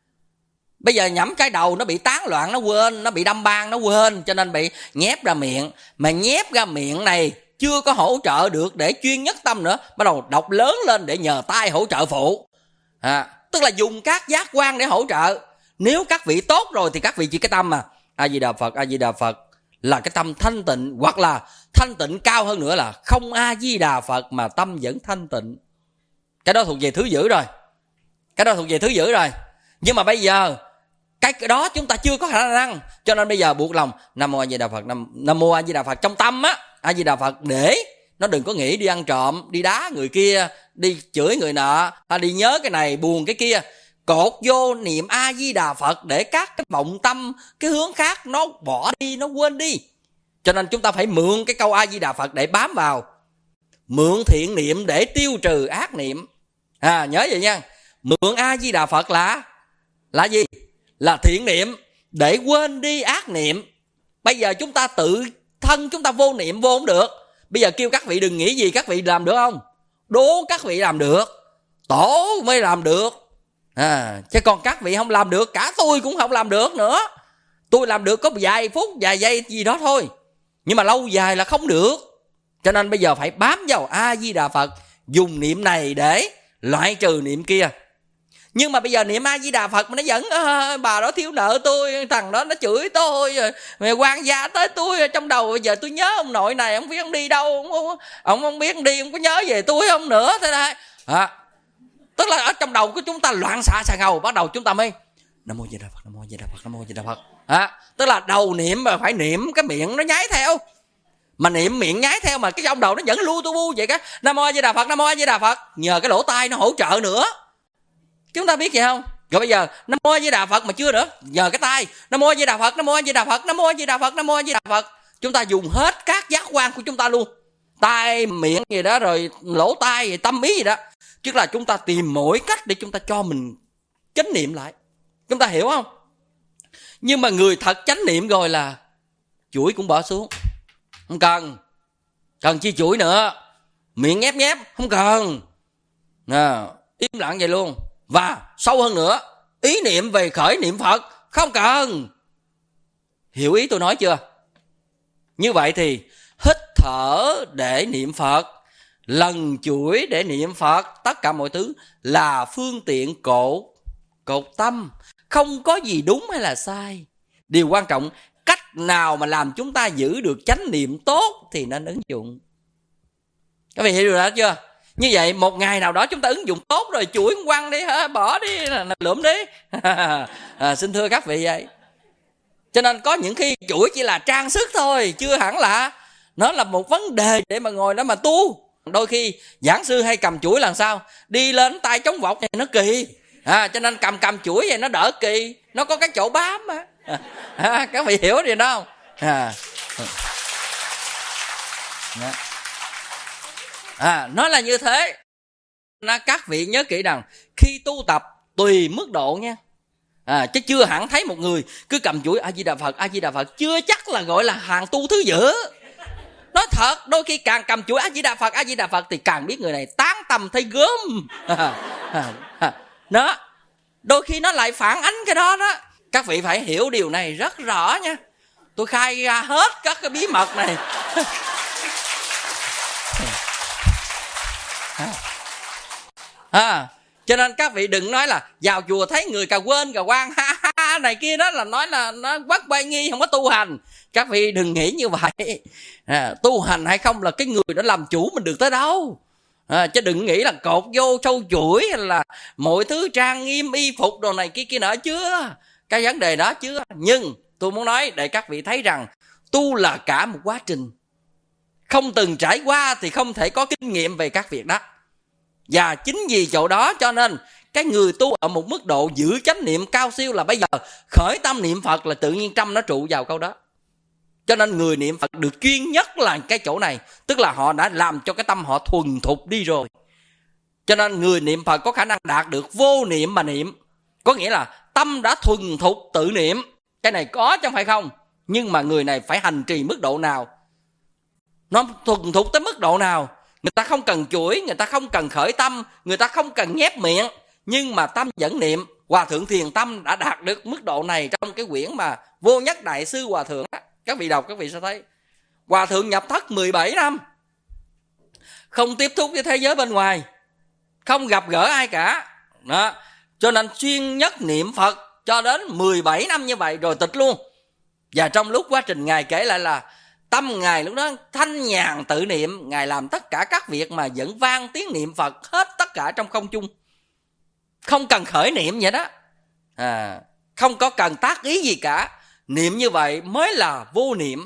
Bây giờ nhẩm cái đầu nó bị tán loạn, nó quên, nó bị đâm ban, nó quên, cho nên bị nhép ra miệng. Mà nhép ra miệng này chưa có hỗ trợ được để chuyên nhất tâm nữa, bắt đầu đọc lớn lên để nhờ tai hỗ trợ phụ. Tức là dùng các giác quan để hỗ trợ. Nếu các vị tốt rồi thì các vị chỉ cái tâm mà A Di Đà Phật, A Di Đà Phật là cái tâm thanh tịnh, hoặc là thanh tịnh cao hơn nữa là không A Di Đà Phật mà tâm vẫn thanh tịnh. Cái đó thuộc về thứ dữ rồi. Cái đó thuộc về thứ dữ rồi. Nhưng mà bây giờ cái đó chúng ta chưa có khả năng, cho nên bây giờ buộc lòng Nam Mô A Di Đà Phật, Nam Mô A Di Đà Phật trong tâm á, A Di Đà Phật, để nó đừng có nghĩ đi ăn trộm, đi đá người kia, đi chửi người nọ, hay đi nhớ cái này buồn cái kia. Cột vô niệm A Di Đà Phật để các cái vọng tâm, cái hướng khác nó bỏ đi, nó quên đi. Cho nên chúng ta phải mượn cái câu A Di Đà Phật để bám vào, mượn thiện niệm để tiêu trừ ác niệm. Nhớ vậy nha. Mượn A Di Đà Phật là gì? Là thiện niệm để quên đi ác niệm. Bây giờ chúng ta tự thân chúng ta vô niệm vô không được. Bây giờ kêu các vị đừng nghĩ gì, các vị làm được không? Đố các vị làm được, tổ mới làm được. Chứ còn các vị không làm được, cả tôi cũng không làm được nữa. Tôi làm được có vài phút, vài giây gì đó thôi, nhưng mà lâu dài là không được. Cho nên bây giờ phải bám vào A Di Đà Phật, dùng niệm này để loại trừ niệm kia. Nhưng mà bây giờ niệm A Di Đà Phật mà nó vẫn bà đó thiếu nợ tôi, thằng đó nó chửi tôi, rồi quan gia tới tôi trong đầu. Bây giờ tôi nhớ ông nội này, ông biết ông đi đâu, ông không biết ông đi, ông có nhớ về tôi không nữa. Thế này tức là ở trong đầu của chúng ta loạn xạ xà ngầu, bắt đầu chúng ta mới Nam Mô A Di Đà Phật, Nam Mô A Di Đà Phật, Nam Mô A Di Đà Phật. Tức là đầu niệm mà phải niệm cái miệng nó nháy theo, mà niệm miệng nháy theo mà cái trong đầu nó vẫn lu tu bu vậy. Cái Nam Mô A Di Đà Phật, Nam Mô A Di Đà Phật, nhờ cái lỗ tai nó hỗ trợ nữa. Chúng ta biết vậy không? Rồi bây giờ Nam Mô A Di Đà Phật mà chưa nữa, nhờ cái tai Nam Mô A Di Đà Phật, Nam Mô A Di Đà Phật, Nam Mô A Di Đà Phật, Nam Mô A Di Đà Phật. Chúng ta dùng hết các giác quan của chúng ta luôn, tai miệng gì đó, rồi lỗ tai gì, tâm ý gì đó. Chứ là chúng ta tìm mỗi cách để chúng ta cho mình chánh niệm lại. Chúng ta hiểu không? Nhưng mà người thật chánh niệm rồi là chuỗi cũng bỏ xuống. Không cần chi chuỗi nữa. Miệng nhép nhép, không cần. Im lặng vậy luôn. Và sâu hơn nữa, ý niệm về khởi niệm Phật, không cần. Hiểu ý tôi nói chưa? Như vậy thì hít thở để niệm Phật, lần chuỗi để niệm Phật, tất cả mọi thứ là phương tiện cột tâm. Không có gì đúng hay là sai. Điều quan trọng, cách nào mà làm chúng ta giữ được chánh niệm tốt thì nên ứng dụng. Các vị hiểu được đó chưa? Như vậy một ngày nào đó chúng ta ứng dụng tốt rồi, chuỗi quăng đi, bỏ đi, lượm đi. Xin thưa các vị vậy. Cho nên có những khi chuỗi chỉ là trang sức thôi, chưa hẳn là nó là một vấn đề để mà ngồi đó mà tu. Đôi khi giảng sư hay cầm chuỗi làm sao? Đi lên tay chống vọc này nó kỳ. Cho nên cầm chuỗi vậy nó đỡ kỳ, nó có cái chỗ bám mà. Các vị hiểu gì đó không? Nó là như thế. Các vị nhớ kỹ rằng khi tu tập tùy mức độ nha. Chứ chưa hẳn thấy một người cứ cầm chuỗi A Di Đà Phật, A Di Đà Phật, chưa chắc là gọi là hàng tu thứ dữ. Nói thật, đôi khi càng cầm chuỗi A Di Đà Phật, A Di Đà Phật thì càng biết người này tán tâm thấy gớm. Đó, đôi khi nó lại phản ánh cái đó đó. Các vị phải hiểu điều này rất rõ nha. Tôi khai ra hết các cái bí mật này. Cho nên các vị đừng nói là vào chùa thấy người cà quên cà quan này kia, đó là nói là nó bất bay nghi, không có tu hành. Các vị đừng nghĩ như vậy. Tu hành hay không là cái người đó làm chủ mình được tới đâu. Chứ đừng nghĩ là cột vô sâu chuỗi hay là mọi thứ trang nghiêm y phục đồ này kia nọ, chưa. Cái vấn đề đó chưa. Nhưng tôi muốn nói để các vị thấy rằng tu là cả một quá trình. Không từng trải qua thì không thể có kinh nghiệm về các việc đó. Và chính vì chỗ đó cho nên cái người tu ở một mức độ giữ chánh niệm cao siêu là bây giờ khởi tâm niệm Phật là tự nhiên tâm nó trụ vào câu đó. Cho nên người niệm Phật được chuyên nhất là cái chỗ này. Tức là họ đã làm cho cái tâm họ thuần thục đi rồi. Cho nên người niệm Phật có khả năng đạt được vô niệm mà niệm. Có nghĩa là tâm đã thuần thục tự niệm. Cái này có chứ không phải không. Nhưng mà người này phải hành trì mức độ nào? Nó thuần thục tới mức độ nào? Người ta không cần chuỗi, người ta không cần khởi tâm, người ta không cần nhép miệng, nhưng mà tâm vẫn niệm. Hòa thượng Thiền Tâm đã đạt được mức độ này trong cái quyển mà Vô Nhất Đại Sư Hòa Thượng. Các vị đọc các vị sẽ thấy Hòa Thượng nhập thất 17 năm, không tiếp xúc với thế giới bên ngoài, không gặp gỡ ai cả đó. Cho nên xuyên nhất niệm Phật cho đến 17 năm như vậy rồi tịch luôn. Và trong lúc quá trình Ngài kể lại là tâm Ngài lúc đó thanh nhàn tự niệm. Ngài làm tất cả các việc mà vẫn vang tiếng niệm Phật hết tất cả trong không trung, không cần khởi niệm vậy đó. Không có cần tác ý gì cả. Niệm như vậy mới là vô niệm.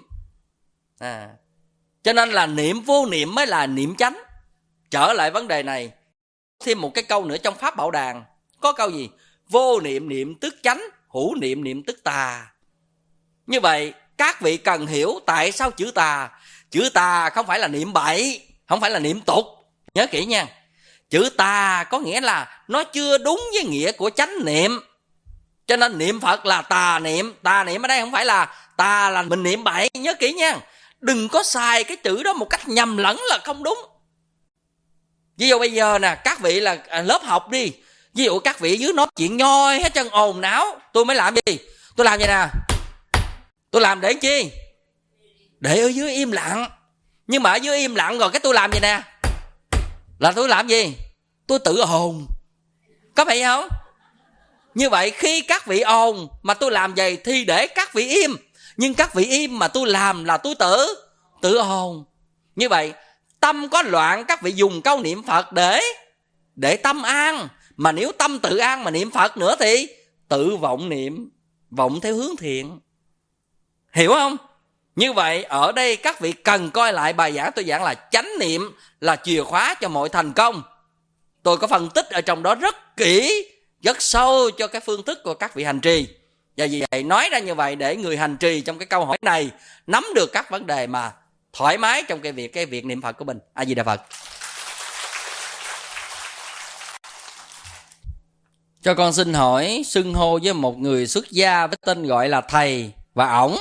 Cho nên là niệm vô niệm mới là niệm chánh. Trở lại vấn đề này, thêm một cái câu nữa trong Pháp Bảo Đàn. Có câu gì? Vô niệm niệm tức chánh, hữu niệm niệm tức tà. Như vậy các vị cần hiểu tại sao chữ tà. Chữ tà không phải là niệm bậy, không phải là niệm tục. Nhớ kỹ nha. Chữ tà có nghĩa là nó chưa đúng với nghĩa của chánh niệm. Cho nên niệm Phật là tà niệm. Tà niệm ở đây không phải là tà là mình niệm bậy. Nhớ kỹ nha. Đừng có xài cái chữ đó một cách nhầm lẫn là không đúng. Ví dụ bây giờ nè, các vị là lớp học đi. Ví dụ các vị dưới nói chuyện nhoi hết chân ồn náo, tôi mới làm gì? Tôi làm vậy nè. Tôi làm để chi? Để ở dưới im lặng. Nhưng mà ở dưới im lặng rồi cái tôi làm vậy nè, là tôi làm gì? Tôi tự ồn. Có phải không? Như vậy khi các vị ồn mà tôi làm vậy thì để các vị im. Nhưng các vị im mà tôi làm là tôi tự ồn. Như vậy tâm có loạn các vị dùng câu niệm Phật để tâm an. Mà nếu tâm tự an mà niệm Phật nữa thì tự vọng niệm, vọng theo hướng thiện. Hiểu không? Như vậy ở đây các vị cần coi lại bài giảng tôi giảng là chánh niệm là chìa khóa cho mọi thành công. Tôi có phân tích ở trong đó rất kỹ, rất sâu cho cái phương thức của các vị hành trì. Và vì vậy nói ra như vậy để người hành trì trong cái câu hỏi này nắm được các vấn đề mà thoải mái trong cái việc niệm Phật của mình. A Di Đà Phật. Cho con xin hỏi, xưng hô với một người xuất gia với tên gọi là thầy và ổng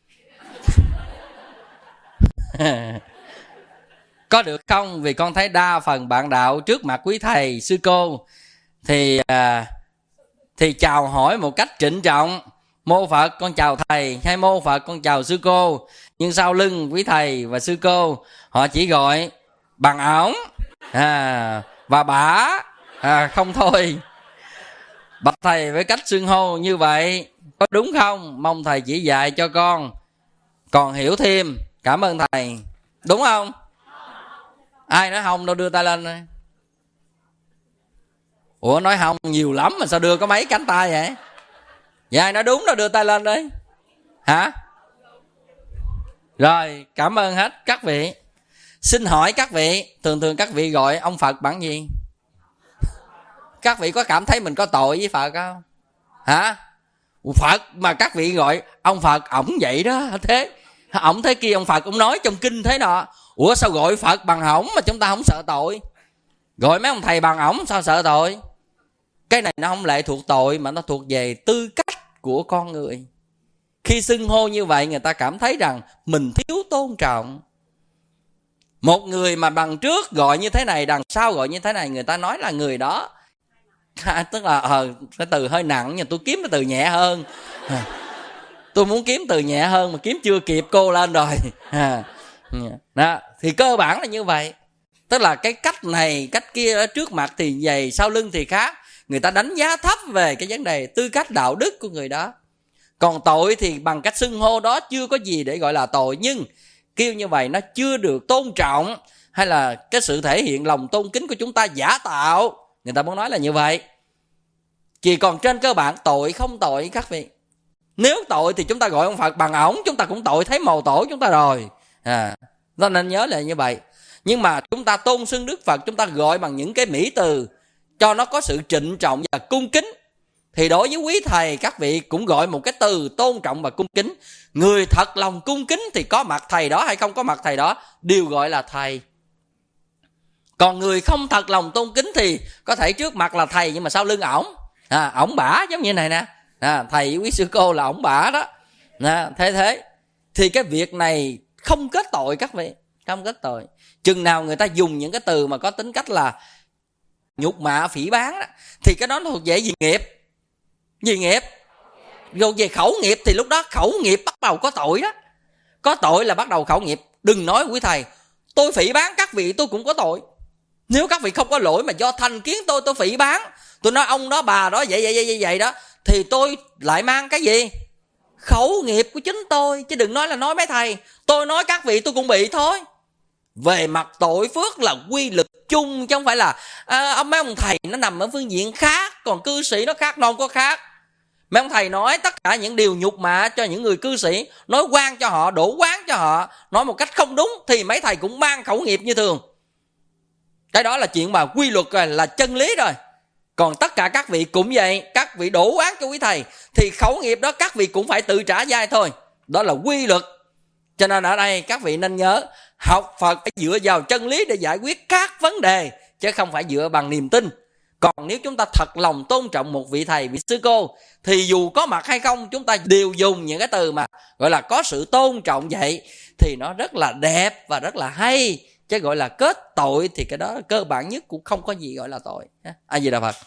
có được không? Vì con thấy đa phần bạn đạo trước mặt quý thầy sư cô thì chào hỏi một cách trịnh trọng, mô Phật con chào thầy hay mô Phật con chào sư cô, nhưng sau lưng quý thầy và sư cô họ chỉ gọi bằng ổng và bả không thôi. Bạch thầy với cách xưng hô như vậy có đúng không? Mong thầy chỉ dạy cho con còn hiểu thêm. Cảm ơn thầy. Đúng không? Ai nói không đâu đưa tay lên. Ủa nói không nhiều lắm mà sao đưa có mấy cánh tay vậy? Vậy ai nói đúng đâu đưa tay lên đấy. Hả? Rồi, cảm ơn hết các vị. Xin hỏi các vị, thường các vị gọi ông Phật bằng gì? Các vị có cảm thấy mình có tội với Phật không? Hả? Phật mà các vị gọi ông Phật, ổng vậy đó. Thế ổng thế kia, ông Phật ông nói trong kinh thế nọ. Ủa sao gọi Phật bằng ổng mà chúng ta không sợ tội? Gọi mấy ông thầy bằng ổng sao sợ tội? Cái này nó không lệ thuộc tội, mà nó thuộc về tư cách của con người. Khi xưng hô như vậy, người ta cảm thấy rằng mình thiếu tôn trọng. Một người mà đằng trước gọi như thế này, đằng sau gọi như thế này, người ta nói là người đó tức là cái từ hơi nặng, nhưng tôi kiếm cái từ nhẹ hơn. Tôi muốn kiếm từ nhẹ hơn mà kiếm chưa kịp cô lên rồi. Đó, thì cơ bản là như vậy. Tức là cái cách này cách kia ở trước mặt thì vậy, sau lưng thì khác. Người ta đánh giá thấp về cái vấn đề tư cách đạo đức của người đó. Còn tội thì bằng cách xưng hô đó chưa có gì để gọi là tội, nhưng kêu như vậy nó chưa được tôn trọng, hay là cái sự thể hiện lòng tôn kính của chúng ta giả tạo. Người ta muốn nói là như vậy. Chỉ còn trên cơ bản tội không tội các vị. Nếu tội thì chúng ta gọi ông Phật bằng ổng, chúng ta cũng tội thấy mồ tổ chúng ta rồi. Đó nên nhớ là như vậy. Nhưng mà chúng ta tôn xưng Đức Phật, chúng ta gọi bằng những cái mỹ từ cho nó có sự trịnh trọng và cung kính. Thì đối với quý thầy, các vị cũng gọi một cái từ tôn trọng và cung kính. Người thật lòng cung kính thì có mặt thầy đó hay không có mặt thầy đó đều gọi là thầy. Còn người không thật lòng tôn kính thì có thể trước mặt là thầy nhưng mà sau lưng ổng ổng bả, giống như này nè. Thầy quý sư cô là ổng bả đó. Thế thì cái việc này không kết tội các vị, không kết tội. Chừng nào người ta dùng những cái từ mà có tính cách là nhục mạ phỉ báng đó, thì cái đó nó thuộc về gì nghiệp? Gì nghiệp? Rồi về khẩu nghiệp thì lúc đó khẩu nghiệp bắt đầu có tội đó. Có tội là bắt đầu khẩu nghiệp. Đừng nói quý thầy tôi phỉ báng các vị tôi cũng có tội. Nếu các vị không có lỗi mà do thành kiến tôi phỉ báng, tôi nói ông đó bà đó vậy đó, thì tôi lại mang cái gì? Khẩu nghiệp của chính tôi. Chứ đừng nói là nói mấy thầy. Tôi nói các vị tôi cũng bị thôi. Về mặt tội phước là quy luật chung, chứ không phải là mấy ông thầy nó nằm ở phương diện khác, còn cư sĩ nó khác, nó không có khác. Mấy ông thầy nói tất cả những điều nhục mạ cho những người cư sĩ, nói oan cho họ, đổ oán cho họ, nói một cách không đúng, thì mấy thầy cũng mang khẩu nghiệp như thường. Cái đó là chuyện mà quy luật rồi, là chân lý rồi. Còn tất cả các vị cũng vậy, các vị đổ oán cho quý thầy thì khẩu nghiệp đó các vị cũng phải tự trả dai thôi. Đó là quy luật. Cho nên ở đây các vị nên nhớ, học Phật phải dựa vào chân lý để giải quyết các vấn đề, chứ không phải dựa bằng niềm tin. Còn nếu chúng ta thật lòng tôn trọng một vị thầy, vị sư cô, thì dù có mặt hay không, chúng ta đều dùng những cái từ mà gọi là có sự tôn trọng vậy, thì nó rất là đẹp và rất là hay. Chứ gọi là kết tội thì cái đó cơ bản nhất cũng không có gì gọi là tội. A Di Đà Phật.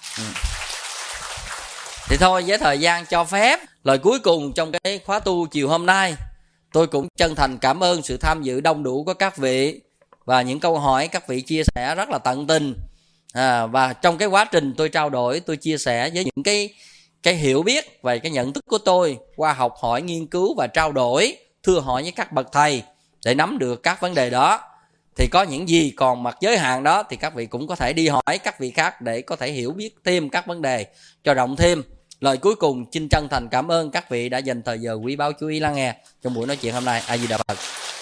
Thì thôi, với thời gian cho phép, lời cuối cùng trong cái khóa tu chiều hôm nay, tôi cũng chân thành cảm ơn sự tham dự đông đủ của các vị và những câu hỏi các vị chia sẻ rất là tận tình. Và trong cái quá trình tôi trao đổi, tôi chia sẻ với những cái hiểu biết về cái nhận thức của tôi qua học hỏi, nghiên cứu và trao đổi, thưa hỏi với các bậc thầy để nắm được các vấn đề đó. Thì có những gì còn mặt giới hạn đó thì các vị cũng có thể đi hỏi các vị khác để có thể hiểu biết thêm các vấn đề cho rộng thêm. Lời cuối cùng xin chân thành cảm ơn các vị đã dành thời giờ quý báu chú ý lắng nghe trong buổi nói chuyện hôm nay. A Di Đà Phật.